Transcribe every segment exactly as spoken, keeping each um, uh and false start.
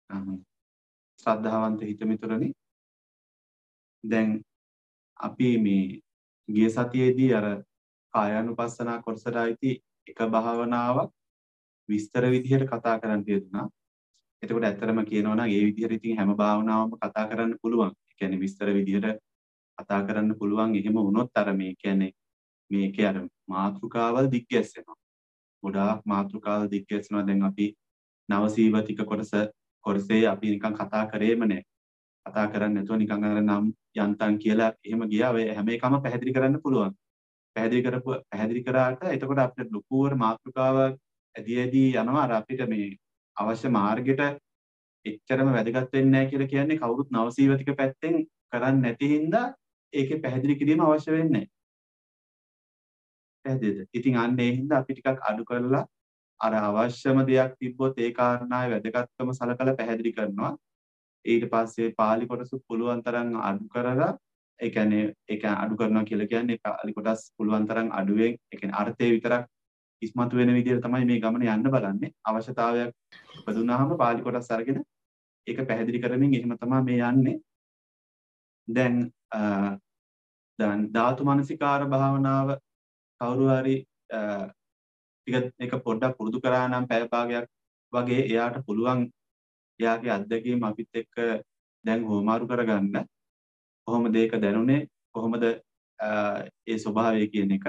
අහ්. ශ්‍රද්ධාවන්ත හිතමිතුරනි දැන් අපි මේ ගිය සතියේදී අර කායානුපස්සනා කොටසට අයිති එක භාවනාවක් විස්තර විදිහට කතා කරන්න යෙදුනා. එතකොට ඇත්තටම කියනවා නම් ඒ විදිහට ඉතින් හැම භාවනාවක්ම කතා කරන්න පුළුවන්. ඒ කියන්නේ විස්තර විදිහට කතා කරන්න පුළුවන්. එහෙම වුණොත් අර මේ කියන්නේ මේකේ අර මාතෘකාවල් දිග්ගැස්සෙනවා. ගොඩාක් මාතෘකාවල් දිග්ගැස්සෙනවා. දැන් අපි නවසීවතික කොටස කොටසේ අපි නිකන් කතා කරේම නෑ. කතා කරන්නේ නැතුව නිකන් අර නම් යන්තම් කියලා එහෙම ගියා. ඔය හැම එකම පැහැදිලි කරන්න පුළුවන්. පැහැදිලි කරපුව පැහැදිලි කරාට එතකොට අපිට ලොකුවර මාතෘකාවක් ඇදී ඇදී යනවා. අර අපිට මේ අවශ්‍ය මාර්ගෙට එච්චරම වැදගත් වෙන්නේ නැහැ කියලා කියන්නේ කවුරුත් නවසීවතික පැත්තෙන් කරන්නේ නැති හින්දා ඒකේ පැහැදිලි කිරීම අවශ්‍ය වෙන්නේ නැහැ. පැහැදිලිද? ඉතින් අන්න ඒ හින්දා අපි ටිකක් අඩු කරලා අර අවශ්‍යම දෙයක් තිබ්බොත් ඒ කාරණාවේ වැදගත්කම සලකලා පැහැදිලි කරනවා. ඊට පස්සේ පාලි කොටස පුළුවන් තරම් අඩු කරලා ඒ කියන්නේ ඒක අඩු කරනවා කියලා කියන්නේ පාලි කොටස් පුළුවන් තරම් අඩුවෙන් ඒ කියන්නේ අර්ථය විතරක් ඉස්මතු වෙන විදිහට තමයි මේ ගමන යන්න බලන්නේ. අවශ්‍යතාවයක් ඉපදුනහම පාලි කොටස් අරගෙන ඒක පැහැදිලි කරමින් එහෙම තමයි මේ යන්නේ. දැන් දැන් ධාතු මනසිකාර භාවනාව කවුරු හරි ටික එක පොඩ්ඩක් පුරුදු කරා නම් පැය භාගයක් වගේ එයාට පුළුවන් එයාගේ අත්දැකීම් අපිත් එක්ක දැන් හොමාරු කරගන්න. කොහොමද ඒක දැනුනේ? කොහොමද ඒ ස්වභාවය කියන එක?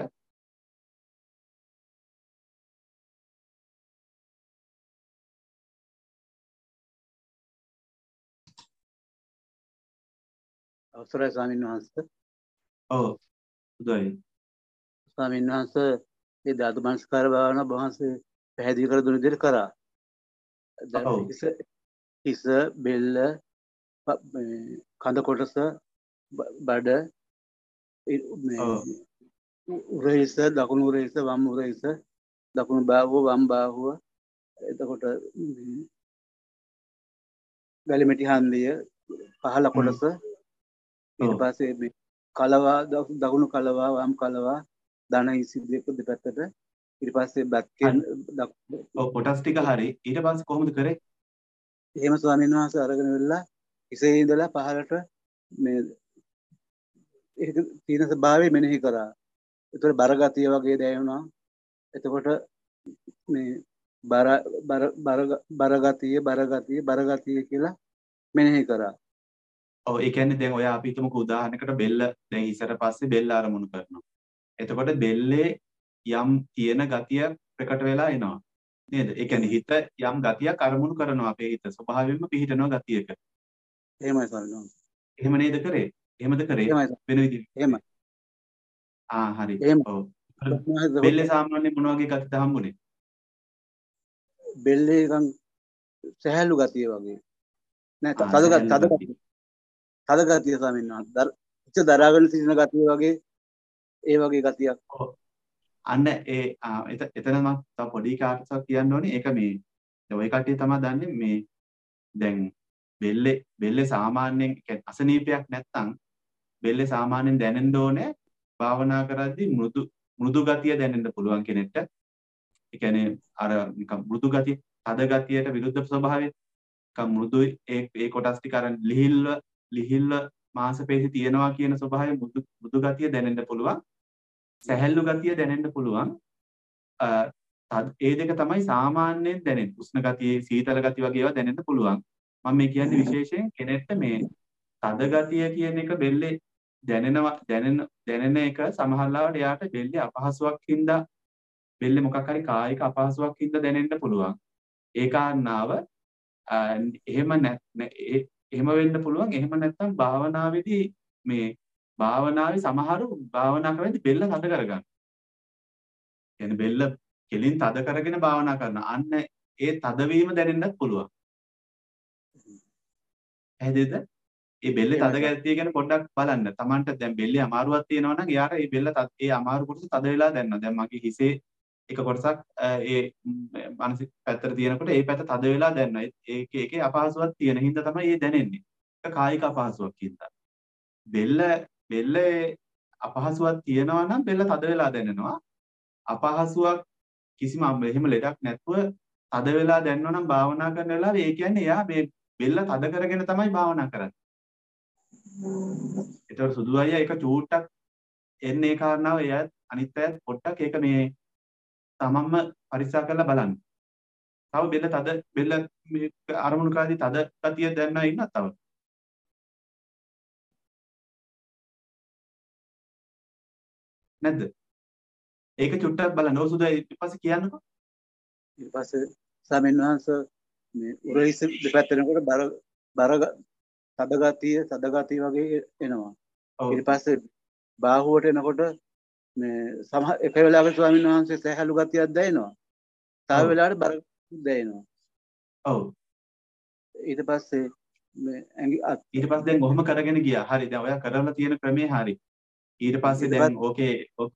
අවසරයි ස්වාමීන් වහන්සේ. ඔව්. උදේ. ස්වාමීන් වහන්සේ මේ ධාතු මනස්කාර භාවනාව වහන්සේ පැහැදිලි කර දුන්න විදිහට කරා. දැන් හිස හිස බෙල්ල කඳ කොටස බඩ මේ උරහිස දකුණු උරහිස වම් උරහිස දකුණු බාහුව වම් බාහුව එතකොට ගලිමෙටි හන්දිය පහළ කොටස ඊට පස්සේ මේ කලවා දකුණු කලවා වම් කලවා දන හිසි දෙක දෙපැත්තට ඊට පස්සේ බැක්කෙන් ඔව් කොටස් ටික හරි ඊට පස්සේ කොහොමද කරේ? එහෙම ස්වාමීන් වහන්සේ අරගෙන වෙලා හිසේ ඉඳලා පහළට මේ ඒක තීන ස්වභාවය මෙනෙහි කරා. ඒතකොට බර ගතිය වගේ දැනුණා. එතකොට මේ බර බර බර බර ගතිය බර ගතිය බර ගතිය කියලා මෙනෙහි කරා. ඔව් ඒ කියන්නේ දැන් ඔය අපි හිතමුකෝ උදාහරණයකට බෙල්ල දැන් ඉස්සර පස්සේ බෙල්ල අරමුණු කරනවා. එතකොට බෙල්ලේ යම් තියෙන ගතිය ප්‍රකට වෙලා එනවා. නේද? ඒ කියන්නේ හිත යම් ගතියක් අරමුණු කරනවා අපේ හිත ස්වභාවයෙන්ම පිහිටනවා ගතියක. එහෙමයි ස්වාමීන් වහන්සේ. එහෙම නේද කරේ? එහෙමද කරේ? වෙන විදිහට. එහෙමයි. ආ හරි. ඔව්. බෙල්ලේ සාමාන්‍යයෙන් මොන වගේ ගතියද හම්බුනේ? බෙල්ලේ නිකන් සහැල්ලු ගතිය වගේ. නෑ තද තද ගතිය. තද ගතිය ස්වාමීන් වහන්සේ. ඉච්ච දරාගෙන සිටින ගතිය වගේ ඒ වගේ ගතියක්. ඔව්. අන්න ඒ එතන මම තව පොඩි කාටසක් කියන්න ඕනේ. ඒක මේ ඔය කට්ටිය තමයි දන්නේ මේ දැන් බෙල්ලේ බෙල්ලේ සාමාන්‍යයෙන් අසනීපයක් නැත්තම් බෙල්ලේ සාමාන්‍යයෙන් දැනෙන්න ඕනේ භාවනා කරද්දී මෘදු මෘදු ගතිය දැනෙන්න පුළුවන් කෙනෙක්ට. ඒ කියන්නේ අර නිකන් මෘදු ගතිය, තද ගතියට විරුද්ධ ස්වභාවය. නිකන් මෘදුයි ඒ ඒ කොටස් ටික අර ලිහිල්ව ලිහිල්ව මාංශපේශි තියෙනවා කියන ස්වභාවය මෘදු මෘදු ගතිය දැනෙන්න පුළුවන්. සැහැල්ලු ගතිය දැනෙන්න පුළුවන්. ඒ දෙක තමයි සාමාන්‍යයෙන් දැනෙන්නේ. උෂ්ණ ගතිය, සීතල ගතිය වගේ ඒවා දැනෙන්න පුළුවන්. මම මේ කියන්නේ විශේෂයෙන් කෙනෙක්ට මේ තද ගතිය කියන එක බෙල්ලේ දැනෙනවා දැනෙන දැනෙන එක සමහර ලාවට එයාට බෙල්ලේ අපහසුාවක් හින්දා බෙල්ලේ මොකක් හරි කායික අපහසුාවක් හින්දා දැනෙන්න පුළුවන්. ඒ කාරණාව එහෙම නැත්නම් එහෙම වෙන්න පුළුවන්. එහෙම නැත්නම් භාවනාවේදී මේ භාවනාවේ සමහරු භාවනා කරද්දී බෙල්ල තද කරගන්න. يعني බෙල්ල කෙලින් තද කරගෙන භාවනා කරනවා. අන්න ඒ තදවීම දැනෙන්නත් පුළුවන්. ඇහෙදද? ඒ බෙල්ලේ තද ගැතිය ගැන පොඩ්ඩක් බලන්න. Tamanට දැන් බෙල්ලේ අමාරුවක් තියෙනවා නම් එයාට ඒ බෙල්ල ඒ අමාරු කොටස තද වෙලා දැනෙනවා. දැන් මගේ හිසේ එක කොටසක් ඒ මානසික පැත්තට තියෙනකොට ඒ පැත්ත තද වෙලා දැනෙනවා. ඒකේ ඒකේ අපහසුවක් තියෙන හින්දා තමයි ඒ දැනෙන්නේ. ඒක කායික අපහසුවක් හින්දා. බෙල්ල බෙල්ලේ අපහසුවක් තියෙනවා නම් බෙල්ල තද වෙලා දැනෙනවා. අපහසුවක් කිසිම එහෙම ලෙඩක් නැතුව තද වෙලා දැනනවා නම් භාවනා කරන වෙලාවේ ඒ කියන්නේ එයා මේ බෙල්ල තද කරගෙන තමයි භාවනා කරන්නේ. ඒතකොට සුදු අයියා එක චූට්ටක් එන්නේ ඒ කාරණාව එයත් අනිත් අයත් පොට්ටක් ඒක මේ තමන්ම පරික්ෂා කරලා බලන්න. තව බෙල්ල තද බෙල්ල මේ අරමුණු කරද්දී තද ගතිය දැනනවා ඉන්නත් තව. නැද්ද? ඒක චුට්ටක් බලන්න. ඔය සුදු ඊට පස්සේ කියන්නකෝ. ඊට පස්සේ ස්වාමීන් වහන්සේ මේ උරහිස දෙපැත්තෙනකොට බර බර තද ගතිය තද ගතිය වගේ එනවා. ඊට පස්සේ බාහුවට එනකොට මේ සමහර එක වෙලාවක ස්වාමීන් වහන්සේ සහැල්ලු ගතියක් දැනෙනවා. තව වෙලාවකට බර දැනෙනවා. ඔව්. ඊට පස්සේ මේ ඇඟි ඊට පස්සේ දැන් කොහොම කරගෙන ගියා. හරි. දැන් ඔයා කරලා තියෙන ක්‍රමේ හරි. ඊට පස්සේ දැන් ඕකේ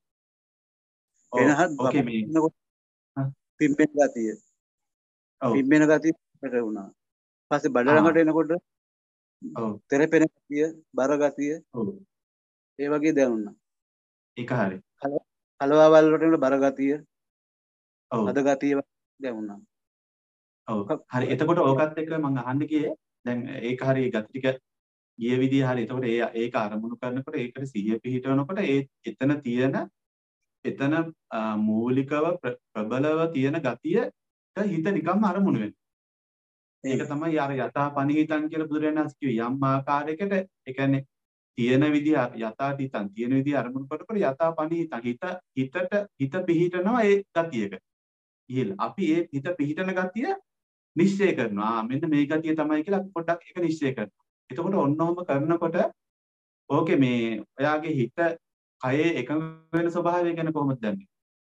ඕකේ මේ පිම්බෙන ගතිය. ඔව්. පිම්බෙන ගතිය පිට වුණා. පස්සේ බඩ ළඟට එනකොට ඔව්. තෙරපෙන ගතිය, බර ගතිය. ඔව්. ඒ වගේ දැනුණා. ඒක හරි. කලවාවල් වලට එනකොට බර ගතිය. ඔව්. අද ගතිය දැනුණා. ඔව්. හරි. එතකොට ඕකත් එක්ක මම අහන්න ගියේ දැන් ඒක හරි ගති ටික ගිය විදිය හරි. එතකොට ඒ ඒක අරමුණු කරනකොට ඒකට සිහිය පිහිටවනකොට ඒ එතන තියෙන එතන මූලිකව ප්‍රබලව තියෙන ගතියට හිත නිකම්ම අරමුණු වෙනවා. ඒක තමයි අර යථා පනිහිතං කියලා බුදුරජාණන් වහන්සේ කිව්වේ. යම් ආකාරයකට ඒ කියන්නේ තියෙන විදිය යථා තිතං තියෙන විදිය අරමුණු කරනකොට යථා පනිහිතං හිත හිතට හිත පිහිටනවා ඒ ගතියක. ඉහිල් අපි ඒ හිත පිහිටන ගතිය නිශ්චය කරනවා. ආ මෙන්න මේ ගතිය තමයි කියලා අපි පොඩ්ඩක් ඒක නිශ්චය කරනවා. එතකොට ඔන්නෝම කරනකොට ඕකේ මේ ඔයාගේ හිත කයේ එකඟ වෙන ස්වභාවය ගැන කොහොමද දන්නේ?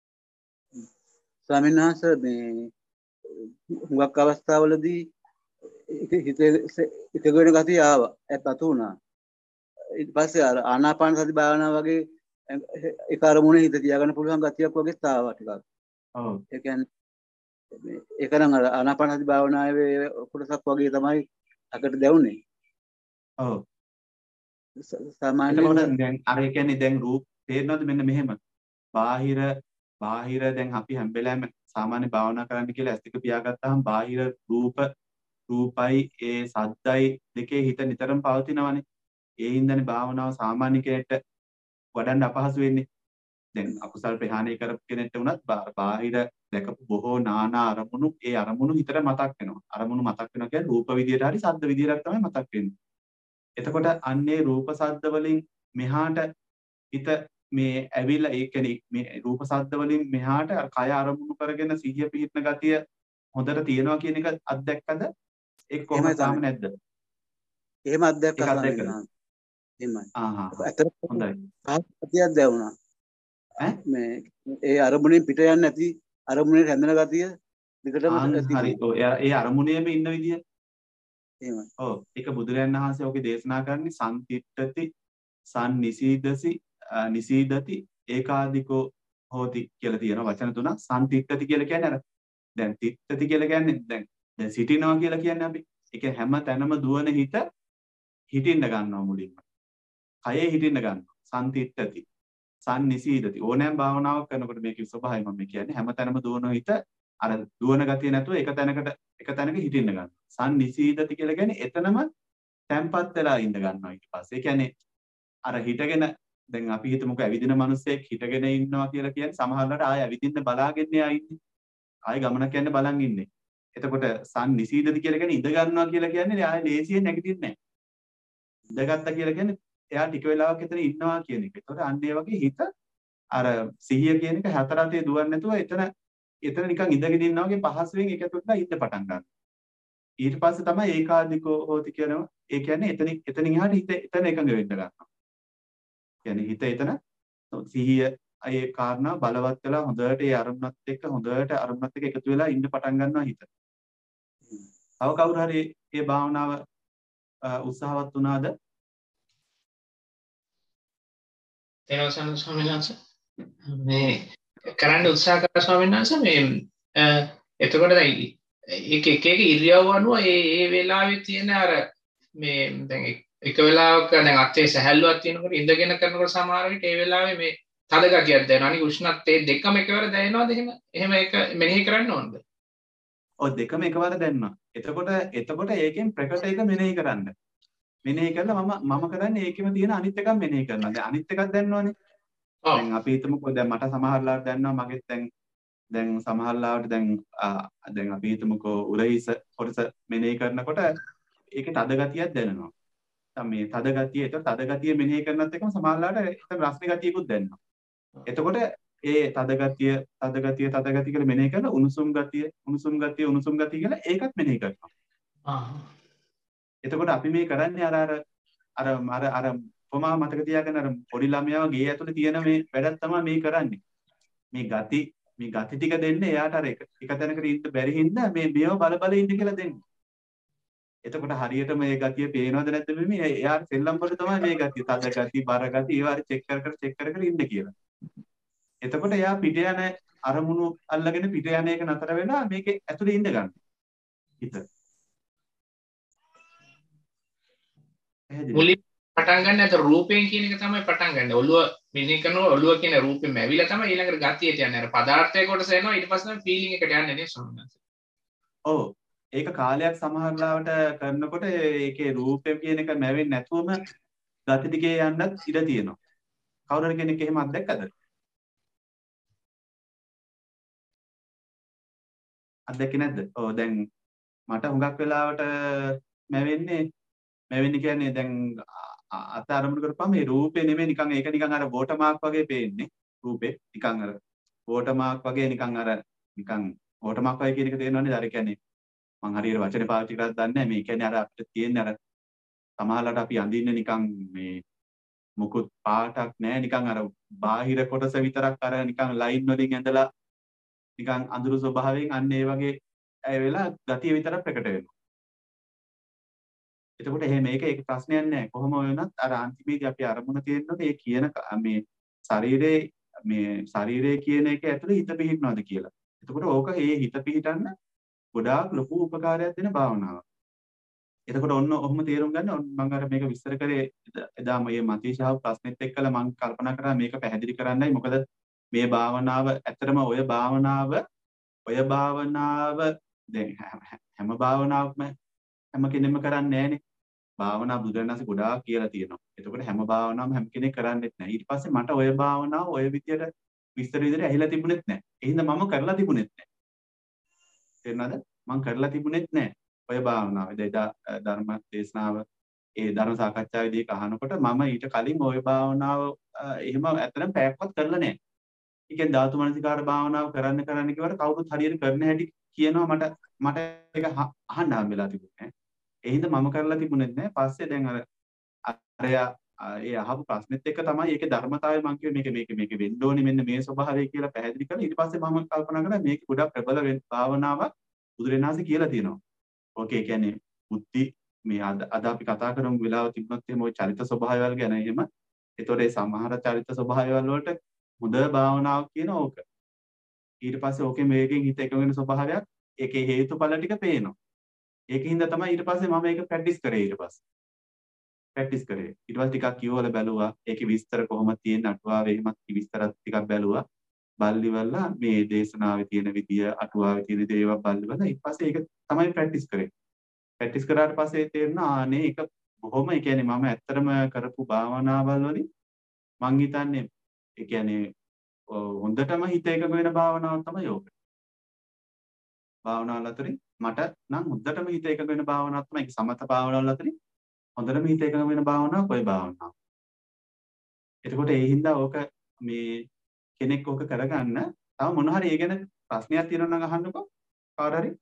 ස්වාමීන් වහන්සේ මේ හුඟක් අවස්ථාවලදී හිතේ එකඟ වෙන ගතිය ආවා. ඒත් අතු වුණා. ඊට පස්සේ අර ආනාපාන සති භාවනාව වගේ ඒක අරමුණේ හිත තියාගන්න පුළුවන් ගතියක් වගේ ආවා ටිකක්. ඔව්. ඒ කියන්නේ ඒක නම් අර ආනාපාන සති භාවනාවේ කොටසක් වගේ තමයි අකට දැවුනේ. ඔව්. සාමාන්‍යයෙන් දැන් අර ඒ කියන්නේ දැන් රූප තේරෙනවද මෙන්න මෙහෙම බාහිර බාහිර දැන් අපි හැම වෙලාවෙම සාමාන්‍ය භාවනා කරන්න කියලා ඇස් දෙක පියාගත්තාම බාහිර රූප රූපයි ඒ සද්දයි දෙකේ හිත නිතරම පවතිනවනේ. ඒ හින්දානේ භාවනාව සාමාන්‍ය කෙනෙක්ට වඩන්න අපහසු වෙන්නේ. දැන් අකුසල් ප්‍රහාණය කරපු කෙනෙක්ට වුණත් බාහිර දැකපු බොහෝ නානා අරමුණු ඒ අරමුණු හිතට මතක් වෙනවා. අරමුණු මතක් වෙනවා කියන්නේ රූප විදියට හරි සද්ද විදියට තමයි මතක් වෙන්නේ. එතකොට අන්නේ රූප සද්ද වලින් මෙහාට හිත මේ ඇවිල්ලා ඒ කියන්නේ මේ රූප සද්ද වලින් මෙහාට කය අරමුණු කරගෙන සිහිය පිහිටන ගතිය හොඳට තියෙනවා කියන එක අත්දැක්කද? ඒක කොහොමද තාම නැද්ද? එහෙම අත්දැක්කා තමයි. එහෙමයි. ආහා. ඇත්තට හොඳයි. ගතියක් දැනුණා. ඈ මේ ඒ අරමුණෙන් පිට යන්නේ නැති අරමුණේ රැඳෙන ගතිය දිගටම හරි. ඔව් ඒ අරමුණේම ඉන්න විදිය. එහෙමයි. ඔව් ඒක බුදුරජාණන් වහන්සේ ඔගේ දේශනා කරන්නේ සම්තිට්ඨති සම්නිසීදසි නිසීදති ඒකාදිකෝ හෝති කියලා තියෙන වචන තුනක්. සම්තිට්ඨති කියලා කියන්නේ අර දැන් තිට්ඨති කියලා කියන්නේ දැන් දැන් සිටිනවා කියලා කියන්නේ අපි. ඒක හැම තැනම දුවන හිත හිටින්න ගන්නවා මුලින්ම. කයේ හිටින්න ගන්නවා. සම්තිට්ඨති සම්නිසීදති ඕනෑම භාවනාවක් කරනකොට මේකේ ස්වභාවය මම කියන්නේ හැම තැනම දුවන හිත අර දුවන ගතිය නැතුව එක තැනකට එක තැනක හිටින්න ගන්නවා. සම්නිසීදති කියලා කියන්නේ එතනම තැම්පත් වෙලා ඉඳ ගන්නවා ඊට පස්සේ. ඒ කියන්නේ අර හිටගෙන දැන් අපි හිතමුකෝ ඇවිදින මිනිස්සෙක් හිටගෙන ඉන්නවා කියලා කියන්නේ සමහරවිට ආය ඇවිදින්න බලාගෙන යා ඉන්නේ. ආය ගමනක් යන්න බලන් ඉන්නේ. එතකොට සම්නිසීදති කියලා කියන්නේ ඉඳ ගන්නවා කියලා කියන්නේ ආය ලේසියෙන් නැගිටින්නේ නැහැ. ඉඳගත්තා කියලා කියන්නේ එයා ටික වෙලාවක් එතන ඉන්නවා කියන එක. ඒතකොට අන්න ඒ වගේ හිත අර සිහිය කියන එක හතර අතේ දුවන්නේ නැතුව එතන එතන නිකන් ඉඳගෙන ඉන්නා වගේ පහසුවෙන් එකතු වෙලා ඉන්න පටන් ගන්නවා. ඊට පස්සේ තමයි ඒකාදිකෝ හෝති කියනවා. ඒ කියන්නේ එතන එතනින් එහාට හිත එතන එකඟ වෙන්න ගන්නවා. කියන්නේ හිත එතන සිහිය ඒ කාරණා බලවත් වෙලා හොඳට ඒ අරමුණත් එක්ක හොඳට අරමුණත් එක්ක එකතු වෙලා ඉන්න පටන් ගන්නවා හිත. තව කවුරු හරි මේ භාවනාව උත්සාහවත් වුණාද? තේරවසන ස්වාමීන් වහන්සේ මේ කරන්න උත්සාහ කරා ස්වාමීන් වහන්සේ මේ එතකොට දැන් ඒක එක එක ඉරියව් අනුව ඒ ඒ වෙලාවේ තියෙන අර මේ දැන් එක වෙලාවක දැන් අත්යේ සැහැල්ලුවක් තියෙනකොට ඉඳගෙන කරනකොට සමහර විට ඒ වෙලාවේ මේ තද ගතියක් දැනෙනවා. අනික උෂ්ණත්වයේ දෙකම එකවර දැනෙනවද එහෙම? එහෙම ඒක මෙනෙහි කරන්න ඕනද? ඔය දෙකම එකවර දැනනවා. එතකොට එතකොට ඒකෙන් ප්‍රකට එක මෙනෙහි කරන්න. මෙනෙහි කරලා මම මම කරන්නේ ඒකෙම තියෙන අනිත් එකක් මෙනෙහි කරනවා. දැන් අනිත් එකක් දැනනවනේ. ඔව්. දැන් අපි හිතමුකෝ දැන් මට සමහරලාට දැනනවා මගෙත් දැන් දැන් සමහරලාට දැන් දැන් අපි හිතමුකෝ උරහිස කොටස මෙනෙහි කරනකොට ඒකේ තද ගතියක් දැනෙනවා. දැන් මේ තද ගතිය ඒක තද ගතිය මෙනෙහි කරනත් එක්කම සමහරලාට ඒක රස්නේ ගතියකුත් දැනෙනවා. එතකොට ඒ තද ගතිය තද ගතිය තද ගතිය කියලා මෙනෙහි කරලා උණුසුම් ගතිය උණුසුම් ගතිය උණුසුම් ගතිය කියලා ඒකත් මෙනෙහි කරනවා. ආ. එතකොට අපි මේ කරන්නේ අර අර අර අර අර කොමා මතක තියාගන්න අර පොඩි ළමයාව ගේ ඇතුලේ තියෙන මේ වැඩක් තමයි මේ කරන්නේ. මේ ගති මේ ගති ටික දෙන්නේ එයාට අර එක එක තැනකට ඉන්න බැරි හින්දා මේ මේව බල බල ඉන්න කියලා දෙන්නේ. එතකොට හරියට මේ ගතිය පේනවද නැද්ද මේ එයාට සෙල්ලම් පොඩ තමයි මේ ගතිය තද ගතිය බර ගතිය ඒවා චෙක් කර කර චෙක් කර කර ඉන්න කියලා. එතකොට එයා පිට යන අරමුණු අල්ලගෙන පිට යන එක නතර වෙලා මේකේ ඇතුලේ ඉඳ ගන්න. හිත. මුලින් පටන් ගන්න අතර රූපයෙන් කියන එක තමයි පටන් ගන්න. ඔළුව මෙනෙහි කරනවා ඔළුව කියන රූපෙම ඇවිල්ලා තමයි ඊළඟට ගතියට යන්නේ. අර පදාර්ථයේ කොටස එනවා ඊට පස්සේ තමයි ෆීලිං එකට යන්නේ නේ ස්වාමීන් වහන්සේ. ඔව්. ඒක කාලයක් සමහරලාවට කරනකොට ඒකේ රූපය කියන එක නැවෙන්නේ නැතුවම ගති දිගේ යන්නත් ඉඩ තියෙනවා. කවුරු හරි කෙනෙක් එහෙම අත්දැක්කද? අත්දැකේ නැද්ද? ඔව් දැන් මට හුඟක් වෙලාවට මැවෙන්නේ මැවෙන්නේ කියන්නේ දැන් අත අරමුණු කරපුවම මේ රූපේ නෙමෙයි නිකන් ඒක නිකන් අර වෝටර් මාක් වගේ පේන්නේ. රූපේ නිකන් අර වෝටර් මාක් වගේ නිකන් අර නිකන් වෝටර් මාක් වගේ කියන එක තේරෙනවනේ. අර කියන්නේ මං හරියට වචනේ පාවිච්චි කරලා දන්නේ නැහැ. මේ කියන්නේ අර අපිට තියෙන අර සමහරවිට අපි අඳින්නේ නිකන් මේ මුකුත් පාටක් නැහැ. නිකන් අර බාහිර කොටස විතරක් අර නිකන් ලයින් වලින් ඇඳලා නිකන් අඳුරු ස්වභාවයෙන් අන්න ඒ වගේ ඇය වෙලා ගතිය විතරක් ප්‍රකට වෙනවා. එතකොට එහෙම මේක ඒක ප්‍රශ්නයක් නෑ. කොහොම වෙනත් අර අන්තිමේදී අපි අරමුණ තියෙන්නේ ඒ කියන මේ ශරීරයේ මේ ශරීරයේ කියන එක ඇතුලේ හිත පිහිටනවාද කියලා. එතකොට ඕක ඒ හිත පිහිටන්න ගොඩාක් ලොකු උපකාරයක් දෙන භාවනාවක්. එතකොට ඔන්න ඔහොම තේරුම් ගන්න මම අර මේක විස්තර කරේ එදා මේ මතීෂාව ප්‍රශ්නෙත් එක්කලා මම කල්පනා කරා මේක පැහැදිලි කරන්නයි. මොකද මේ භාවනාව ඇත්තටම ඔය භාවනාව ඔය භාවනාව දැන් හැම භාවනාවක්ම හැම කෙනෙක්ම කරන්නේ නැහනේ. භාවනා බුදුරණන්සේ ගොඩාක් කියලා තියෙනවා. එතකොට හැම භාවනාවම හැම කෙනෙක් කරන්නේත් නැහැ. ඊට පස්සේ මට ඔය භාවනාව ඔය විදියට විස්තර විදියට ඇහිලා තිබුණෙත් නැහැ. ඒ හින්දා මම කරලා තිබුණෙත් නැහැ. තේරුණාද? මම කරලා තිබුණෙත් නැහැ. ඔය භාවනාව. එදා ධර්ම දේශනාව ඒ ධර්ම සාකච්ඡාවේදී අහනකොට මම ඊට කලින් ඔය භාවනාව එහෙම ඇත්තටම පැයක්වත් කරලා නැහැ. ඒ කියන්නේ ධාතු මනසිකාර භාවනාව කරන්න කරන්න කිව්වට කවුරුත් හරියට කරන්න හැටි කියනවා මට මට ඒක අහන්න හම්බෙලා තිබුණේ. ඒ හින්දා මම කරලා තිබුණෙත් නැහැ. පස්සේ දැන් අර අරයා ඒ අහපු ප්‍රශ්නෙත් එක්ක තමයි ඒකේ ධර්මතාවය මම කිව්වේ මේක මේක මේක වෙන්න ඕනේ මෙන්න මේ ස්වභාවය කියලා පැහැදිලි කරලා ඊට පස්සේ මම කල්පනා කරා මේක ගොඩක් ප්‍රබල වෙන භාවනාවක් බුදුරණාහි කියලා තියෙනවා. ඕකේ කියන්නේ බුද්ධි මේ අද අද අපි කතා කරමු වෙලාව තිබුණත් එහෙම ওই චරිත ස්වභාවයල් ගැන එහෙම. ඒතකොට ඒ සමහර චරිත ස්වභාවයල් වලට හොඳ භාවනාවක් කියන ඕක. ඊට පස්සේ ඕකේ මේකෙන් හිත එකඟ වෙන ස්වභාවයක් ඒකේ හේතුඵල ටික පේනවා. ඒකින්ද තමයි ඊට පස්සේ මම ඒක ප්‍රැක්ටිස් කරේ ඊට පස්සේ. ප්‍රැක්ටිස් කරේ. ඊට පස්සේ ටිකක් කියවලා බැලුවා. ඒකේ විස්තර කොහොමද තියෙන්නේ අටුවාවේ එහෙමත් විස්තරත් ටිකක් බැලුවා. බල්ලිවලා මේ දේශනාවේ තියෙන විදිය අටුවාවේ තියෙන දේ ඒවා බල්ලිවලා ඊට පස්සේ ඒක තමයි ප්‍රැක්ටිස් කරේ. ප්‍රැක්ටිස් කරාට පස්සේ තේරුණා ආනේ ඒක බොහොම ඒ කියන්නේ මම ඇත්තටම කරපු භාවනාවල් වලින් මං හිතන්නේ ඒ කියන්නේ හොඳටම හිත එකඟ වෙන භාවනාවක් තමයි ඕක. භාවනාවල් අතරින් මට නම් හොඳටම හිත එකඟ වෙන භාවනාවක් තමයි සමත භාවනාවල් අතරින් හොඳටම හිත එකඟ වෙන භාවනාවක් ඔය භාවනාව. එතකොට ඒ හින්දා ඕක මේ කෙනෙක් ඕක කරගන්න තව මොන හරි ඒ ගැන ප්‍රශ්නයක් තියෙනවා නම් අහන්නකෝ කවුරු හරි.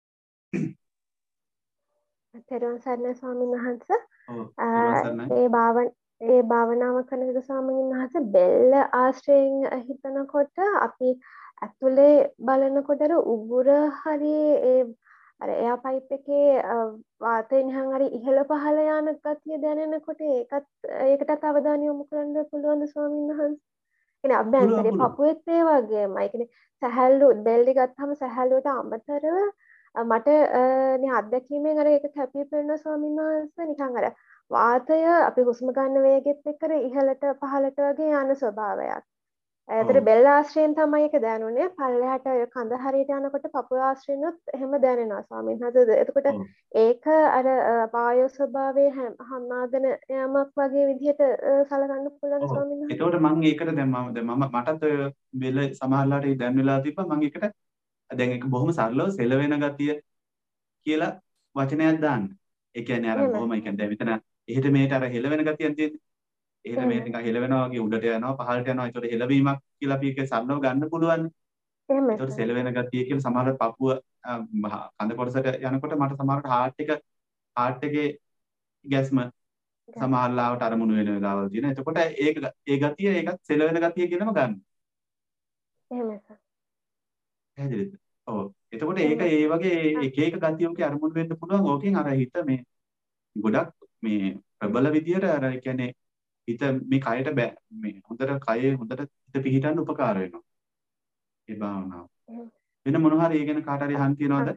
තෙරුවන් සරණයි ස්වාමීන් වහන්සේ. ඔව් තෙරුවන් සරණයි. ඒ භාවන ඒ භාවනාව කරනකොට ස්වාමීන් වහන්සේ බෙල්ල ආශ්‍රයෙන් හිතනකොට අපි ඇතුලේ බලනකොට උගුර හරි ඒ අර එයා පයිප් එකේ වාතය නිකන් හරි ඉහළ පහළ යන ගතිය දැනෙනකොට ඒකත් ඒකටත් අවධානය යොමු කරන්න පුළුවන්ද ස්වාමීන් වහන්සේ? කියන්නේ අභ්‍යන්තරේ පපුවෙත් ඒ වගේමයි. කියන්නේ සැහැල්ලු බෙල්ලි ගත්තාම සැහැල්ලුවට අමතරව මට නේ අත්දැකීමෙන් අර ඒක කැපී පෙනෙන ස්වාමීන් වහන්සේ නිකන් අර වාතය අපි හුස්ම ගන්න වේගෙත් එක්ක ඉහළට පහළට වගේ යන ස්වභාවයක්. ඒතර බෙල්ල ආශ්‍රයෙන් තමයි ඒක දැනුනේ. පල්ලෙහාට කඳ හරියට යනකොට පපුව ආශ්‍රයෙන්ුත් එහෙම දැනෙනවා ස්වාමීන් වහන්සේ. එතකොට ඒක අර වායෝ ස්වභාවයේ හමාගෙන යමක් වගේ විදිහට සලකන්න පුළුවන් ස්වාමීන් වහන්සේ. එතකොට මම ඒකට දැන් මම දැන් මම මටත් ඔය බෙල්ල සමහරලාට දැන් වෙලා තිබ්බා මම ඒකට දැන් ඒක බොහොම සරලව සෙලවෙන ගතිය කියලා වචනයක් දාන්න. ඒ කියන්නේ අර බොහොම ඒ කියන්නේ දැන් මෙතන එහෙට මෙහෙට අර හෙලවෙන ගතියක් තියෙන්නේ. එහෙට මෙහෙට නිකන් හෙලවෙනවා වගේ උඩට යනවා පහළට යනවා. ඒතකොට හෙලවීමක් කියලා අපි ඒක සරලව ගන්න පුළුවන්. එහෙමයි. ඒතකොට සෙලවෙන ගතිය කියලා සමහර පපුව කඳ කොටසට යනකොට මට සමහරට හાર્ට් එක හાર્ට් එකේ ගැස්ම සමහරලාවට අරමුණු වෙන වෙලාවල් තියෙනවා. එතකොට ඒක ඒ ගතිය ඒකත් සෙලවෙන ගතිය කියලාම ගන්න. එහෙමයි සර්. පැහැදිලිද? ඔව්. එතකොට ඒක ඒ වගේ එක එක ගතියෝකේ අරමුණු වෙන්න පුළුවන්. ඕකෙන් අර හිත මේ ගොඩක් මේ ප්‍රබල විදියට අර ඒ කියන්නේ හිත මේ කයට මේ හොඳට කයේ හොඳට හිත පිහිටන්න උපකාර වෙනවා. ඒ භාවනාව. වෙන මොනවා හරි ඒ ගැන කාට හරි අහන්න තියනවද?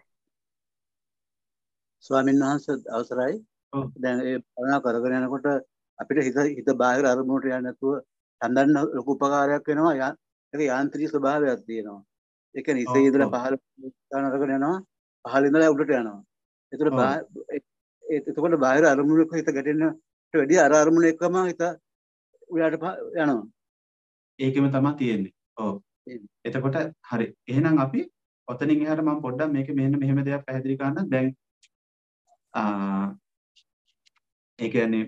ස්වාමීන් වහන්සේ අවසරයි. ඔව්. දැන් ඒ භාවනා කරගෙන යනකොට අපිට හිත හිත බාහිර අරමුණට යන්නේ නැතුව හඳන්න ලොකු උපකාරයක් වෙනවා. ඒක යාන්ත්‍රික ස්වභාවයක් තියෙනවා. ඒ කියන්නේ ඉසේ ඉඳලා පහළ ගන්න අරගෙන යනවා. පහළ ඉඳලා උඩට යනවා. ඒතකොට එතකොට බාහිර අරමුණක හිත ගැටෙන්නට වැඩිය අර අරමුණ එකම හිත උඩට යනවා. ඒකෙම තමයි තියෙන්නේ. ඔව්. එතකොට හරි. එහෙනම් අපි ඔතනින් එහාට මම පොඩ්ඩක් මේක මෙන්න මෙහෙම දෙයක් පැහැදිලි කරන්න. දැන් ආ ඒ කියන්නේ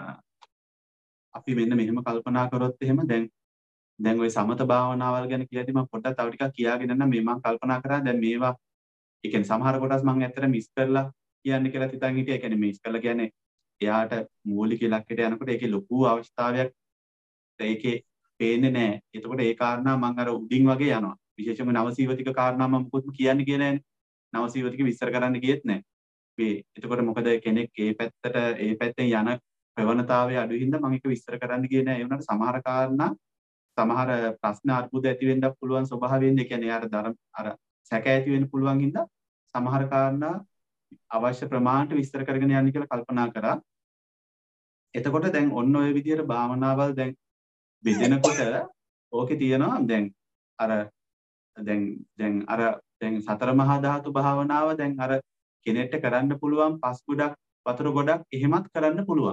අපි මෙන්න මෙහෙම කල්පනා කරොත් එහෙම දැන් දැන් ওই සමත භාවනාවල් ගැන කියද්දි මම පොඩ්ඩක් තව ටිකක් කියාගෙන යන්න මේ මම කල්පනා කරා දැන් මේවා ඒ කියන්නේ සමහර කොටස් මම ඇත්තට මිස් කරලා කියන්නේ කියලා හිතන් හිටියා. ඒ කියන්නේ මිස් කරලා කියන්නේ එයාට මූලික ඉලක්කයට යනකොට ඒකේ ලොකු අවස්ථාවයක් ඒකේ පේන්නේ නැහැ. එතකොට ඒ කාරණා මම අර උඩින් වගේ යනවා. විශේෂයෙන්ම නවසීවතික කාරණා මම මොකොත් කියන්නේ කියලා නැහැ. නවසීවතික විස්තර කරන්න ගියෙත් නැහැ. මේ එතකොට මොකද කෙනෙක් ඒ පැත්තට ඒ පැත්තෙන් යන ප්‍රවණතාවය අඩුයි හින්දා මම ඒක විස්තර කරන්න ගියේ නැහැ. ඒ වුණාට සමහර කාරණා සමහර ප්‍රශ්න අර්බුද ඇති වෙන්නත් පුළුවන් ස්වභාවයෙන්. ඒ කියන්නේ යාර ධර්ම අර සැක ඇති වෙන්න පුළුවන් හින්දා සමහර කාරණා අවශ්‍ය ප්‍රමාණයට විස්තර කරගෙන යන්න කියලා කල්පනා කරා. එතකොට දැන් ඔන්න ඔය විදිහට භාවනාවල් දැන් බෙදෙනකොට ඕකේ තියෙනවා දැන් අර දැන් දැන් අර දැන් සතර මහා ධාතු භාවනාව දැන් අර කෙනෙක්ට කරන්න පුළුවන් පස් ගොඩක් වතුර ගොඩක් එහෙමත් කරන්න පුළුවන්.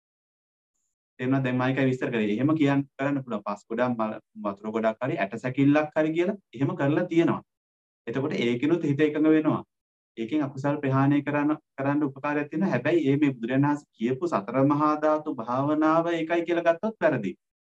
එන්න දැන් මම ඒකයි විස්තර කරේ. එහෙම කියන්න කරන්න පුළුවන් පස් ගොඩක් වතුර ගොඩක් හරි ඇට සැකිල්ලක් හරි කියලා එහෙම කරලා තියෙනවා. එතකොට ඒකිනුත් හිත එකඟ වෙනවා. ඒකෙන් අකුසල් ප්‍රහාණය කරන්න කරන්න උපකාරයක් තියෙනවා. හැබැයි මේ බුදුරජාණන් වහන්සේ කියපු සතර මහා ධාතු භාවනාව ඒකයි කියලා ගත්තොත් වැරදි.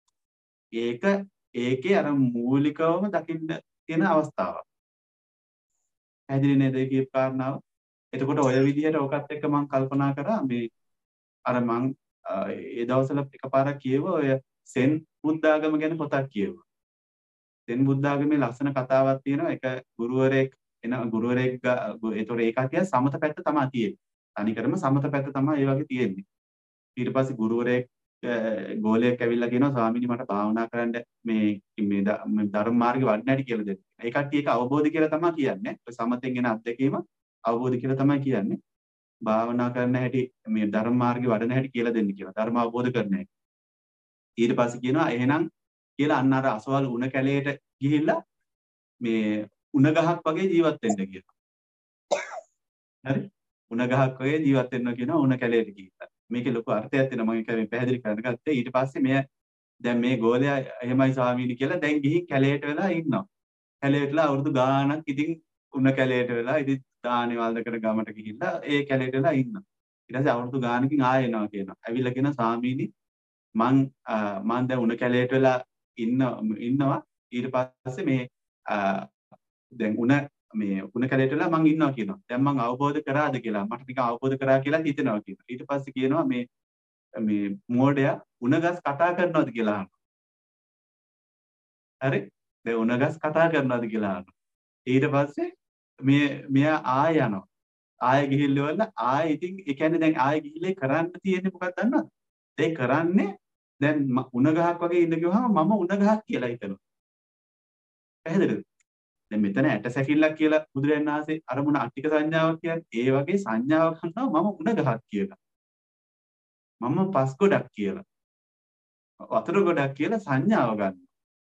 ඒක ඒකේ අර මූලිකවම දකින්න තියෙන අවස්ථාවක්. පැහැදිලි නේද ඒ කියපු කාරණාව? එතකොට ඔය විදිහට ඕකත් එක්ක මම කල්පනා කරා මේ අර මං ඒ දවස්වල එකපාරක් කියුවා ඔය සෙන් බුද්ධාගම ගැන පොතක් කියුවා. සෙන් බුද්ධාගමේ ලස්සන කතාවක් තියෙනවා. එක ගුරුවරයෙක් එන ගුරුවරයෙක් ඒතොර ඒ කතිය සමත පැත්ත තමයි තියෙන්නේ. තනිකරම සමත පැත්ත තමයි ඒ වගේ තියෙන්නේ. ඊට පස්සේ ගුරුවරයෙක් ගෝලයක් ඇවිල්ලා කියනවා ස්වාමීනි මට භාවනා කරන්න මේ මේ ධර්ම මාර්ගේ වඩන්න හැටි කියලා දෙන්න. ඒ කට්ටිය ඒක අවබෝධ කියලා තමයි කියන්නේ. ඔය සමතෙන් එන අත්දැකීම අවබෝධ කියලා තමයි කියන්නේ. භාවනා කරන්න හැටි මේ ධර්ම මාර්ගේ වඩන හැටි කියලා දෙන්න කියලා. ධර්ම අවබෝධ කරන්න හැටි. ඊට පස්සේ කියනවා එහෙනම් කියලා අන්න අර අසවල් උණ කැලේට ගිහිල්ලා මේ උණ ගහක් වගේ ජීවත් වෙන්න කියනවා. හරි? උණ ගහක් වගේ ජීවත් වෙන්න කියනවා උණ කැලේට ගිහිල්ලා. මේකේ ලොකු අර්ථයක් තියෙනවා. මම ඒක මේ පැහැදිලි කරන්න ගත්තා. ඊට පස්සේ මෙය දැන් මේ ගෝලයා එහෙමයි ස්වාමීනි කියලා දැන් ගිහින් කැලේට වෙලා ඉන්නවා. කැලේටලා අවුරුදු ගාණක් ඉතින් උණ කැලේට වෙලා ඉතින් දානේ වල්දකට ගමට ගිහිල්ලා ඒ කැලේට වෙලා ඉන්නවා. ඊට පස්සේ අවුරුදු ගාණකින් ආයෙ එනවා කියනවා. ඇවිල්ලා කියනවා ස්වාමීනි මං මං දැන් උණ කැලේට වෙලා ඉන්න ඉන්නවා. ඊට පස්සේ මේ දැන් උණ මේ උණ කැලේට වෙලා මං ඉන්නවා කියනවා. දැන් මං අවබෝධ කරාද කියලා මට නිකන් අවබෝධ කරා කියලා හිතෙනවා කියනවා. ඊට පස්සේ කියනවා මේ මේ මෝඩයා උණගස් කතා කරනවද කියලා අහනවා. හරි? දැන් උණගස් කතා කරනවද කියලා අහනවා. ඊට පස්සේ මේ මෙයා ආය යනවා. ආය ගිහිල්ලවල ආය ඉතින් ඒ කියන්නේ දැන් ආය ගිහිල්ලේ කරන්න තියෙන්නේ මොකක්ද දන්නවද? ඒ කරන්නේ දැන් උණ ගහක් වගේ ඉඳ ගියවහම මම උණ ගහක් කියලා හිතනවා. පැහැදිලිද? දැන් මෙතන ඇට සැකිල්ලක් කියලා බුදුරජාණන් වහන්සේ අරමුණ අට්ටික සංඥාවක් කියන්නේ ඒ වගේ සංඥාවක් ගන්නවා මම උණ ගහක් කියලා. මම පස් ගොඩක් කියලා. වතුර ගොඩක් කියලා සංඥාව ගන්නවා.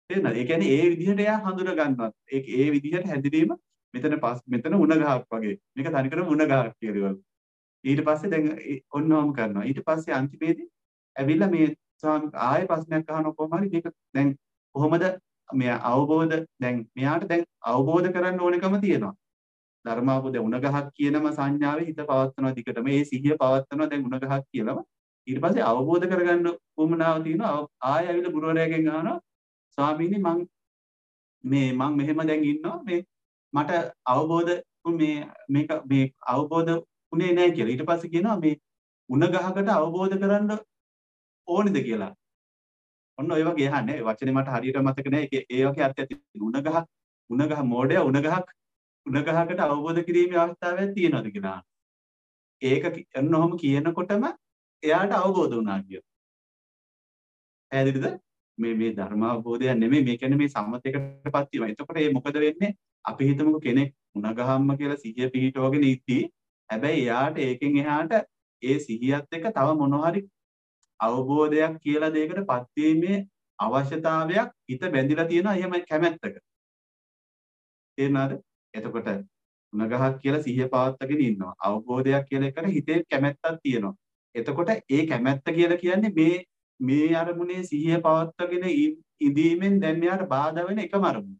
තේරෙනවද? ඒ කියන්නේ ඒ විදිහට එයා හඳුන ගන්නවා. ඒ ඒ විදිහට හැදිරීම මෙතන පස් මෙතන උණ ගහක් වගේ. මේක තනිකරම උණ ගහක් කියලා. ඊට පස්සේ දැන් ඔන්නෝම කරනවා. ඊට පස්සේ අන්තිමේදී ඇවිල්ලා මේ ආයෙ ප්‍රශ්නයක් අහනවා කොහොම හරි මේක දැන් කොහොමද මෙයා අවබෝධ දැන් මෙයාට දැන් අවබෝධ කරන්න ඕනකම තියෙනවා. ධර්මාවබෝධය උණ ගහක් කියනම සංඥාවේ හිත පවත්වනවා දිගටම. ඒ සිහිය පවත්වනවා දැන් උණ ගහක් කියලාම. ඊට පස්සේ අවබෝධ කරගන්න උවමනාව තියෙනවා. ආයෙ ඇවිල්ලා ගුරුවරයාගෙන් අහනවා ස්වාමීනි මං මේ මං මෙහෙම දැන් ඉන්නවා මේ මට අවබෝධ මේ මේක මේ අවබෝධ උනේ නැහැ කියලා. ඊට පස්සේ කියනවා මේ උණ ගහකට අවබෝධ කරන්න ඕනේද කියලා. ඔන්න ඔය වගේ අහන්නේ. වචනේ මට හරියට මතක නැහැ. ඒක ඒ වගේ අර්ථයක් තියෙනවා. උණ ගහ උණ ගහ මොඩය උණ ගහක් උණ ගහකට අවබෝධ කිරීමේ අවස්ථාවක් තියෙනවද කියලා. ඒක ඔන්නෝම කියනකොටම එයාට අවබෝධ වුණා කියලා. පැහැදිලිද? මේ මේ ධර්ම අවබෝධයක් නෙමෙයි මේ කියන්නේ මේ සම්මතයකටපත් වීම. එතකොට මේ මොකද වෙන්නේ? අපි හිතමුකෝ කෙනෙක් උණ ගහම්ම කියලා සිහිය පිහිටවගෙන ඉති. හැබැයි එයාට ඒකෙන් එහාට ඒ සිහියත් එක්ක තව මොනවා හරි අවබෝධයක් කියලා දෙයකටපත් වීමේ අවශ්‍යතාවයක් හිත බැඳිලා තියෙනවා එහෙම කැමැත්තක. තේරුණාද? එතකොට උණ ගහක් කියලා සිහිය පවත්වාගෙන ඉන්නවා. අවබෝධයක් කියලා එකට හිතේ කැමැත්තක් තියෙනවා. එතකොට ඒ කැමැත්ත කියලා කියන්නේ මේ මේ අරමුණේ සිහිය පවත්වාගෙන ඉඳීමෙන් දැන් මෙයාට බාධා වෙන එකම අරමුණ.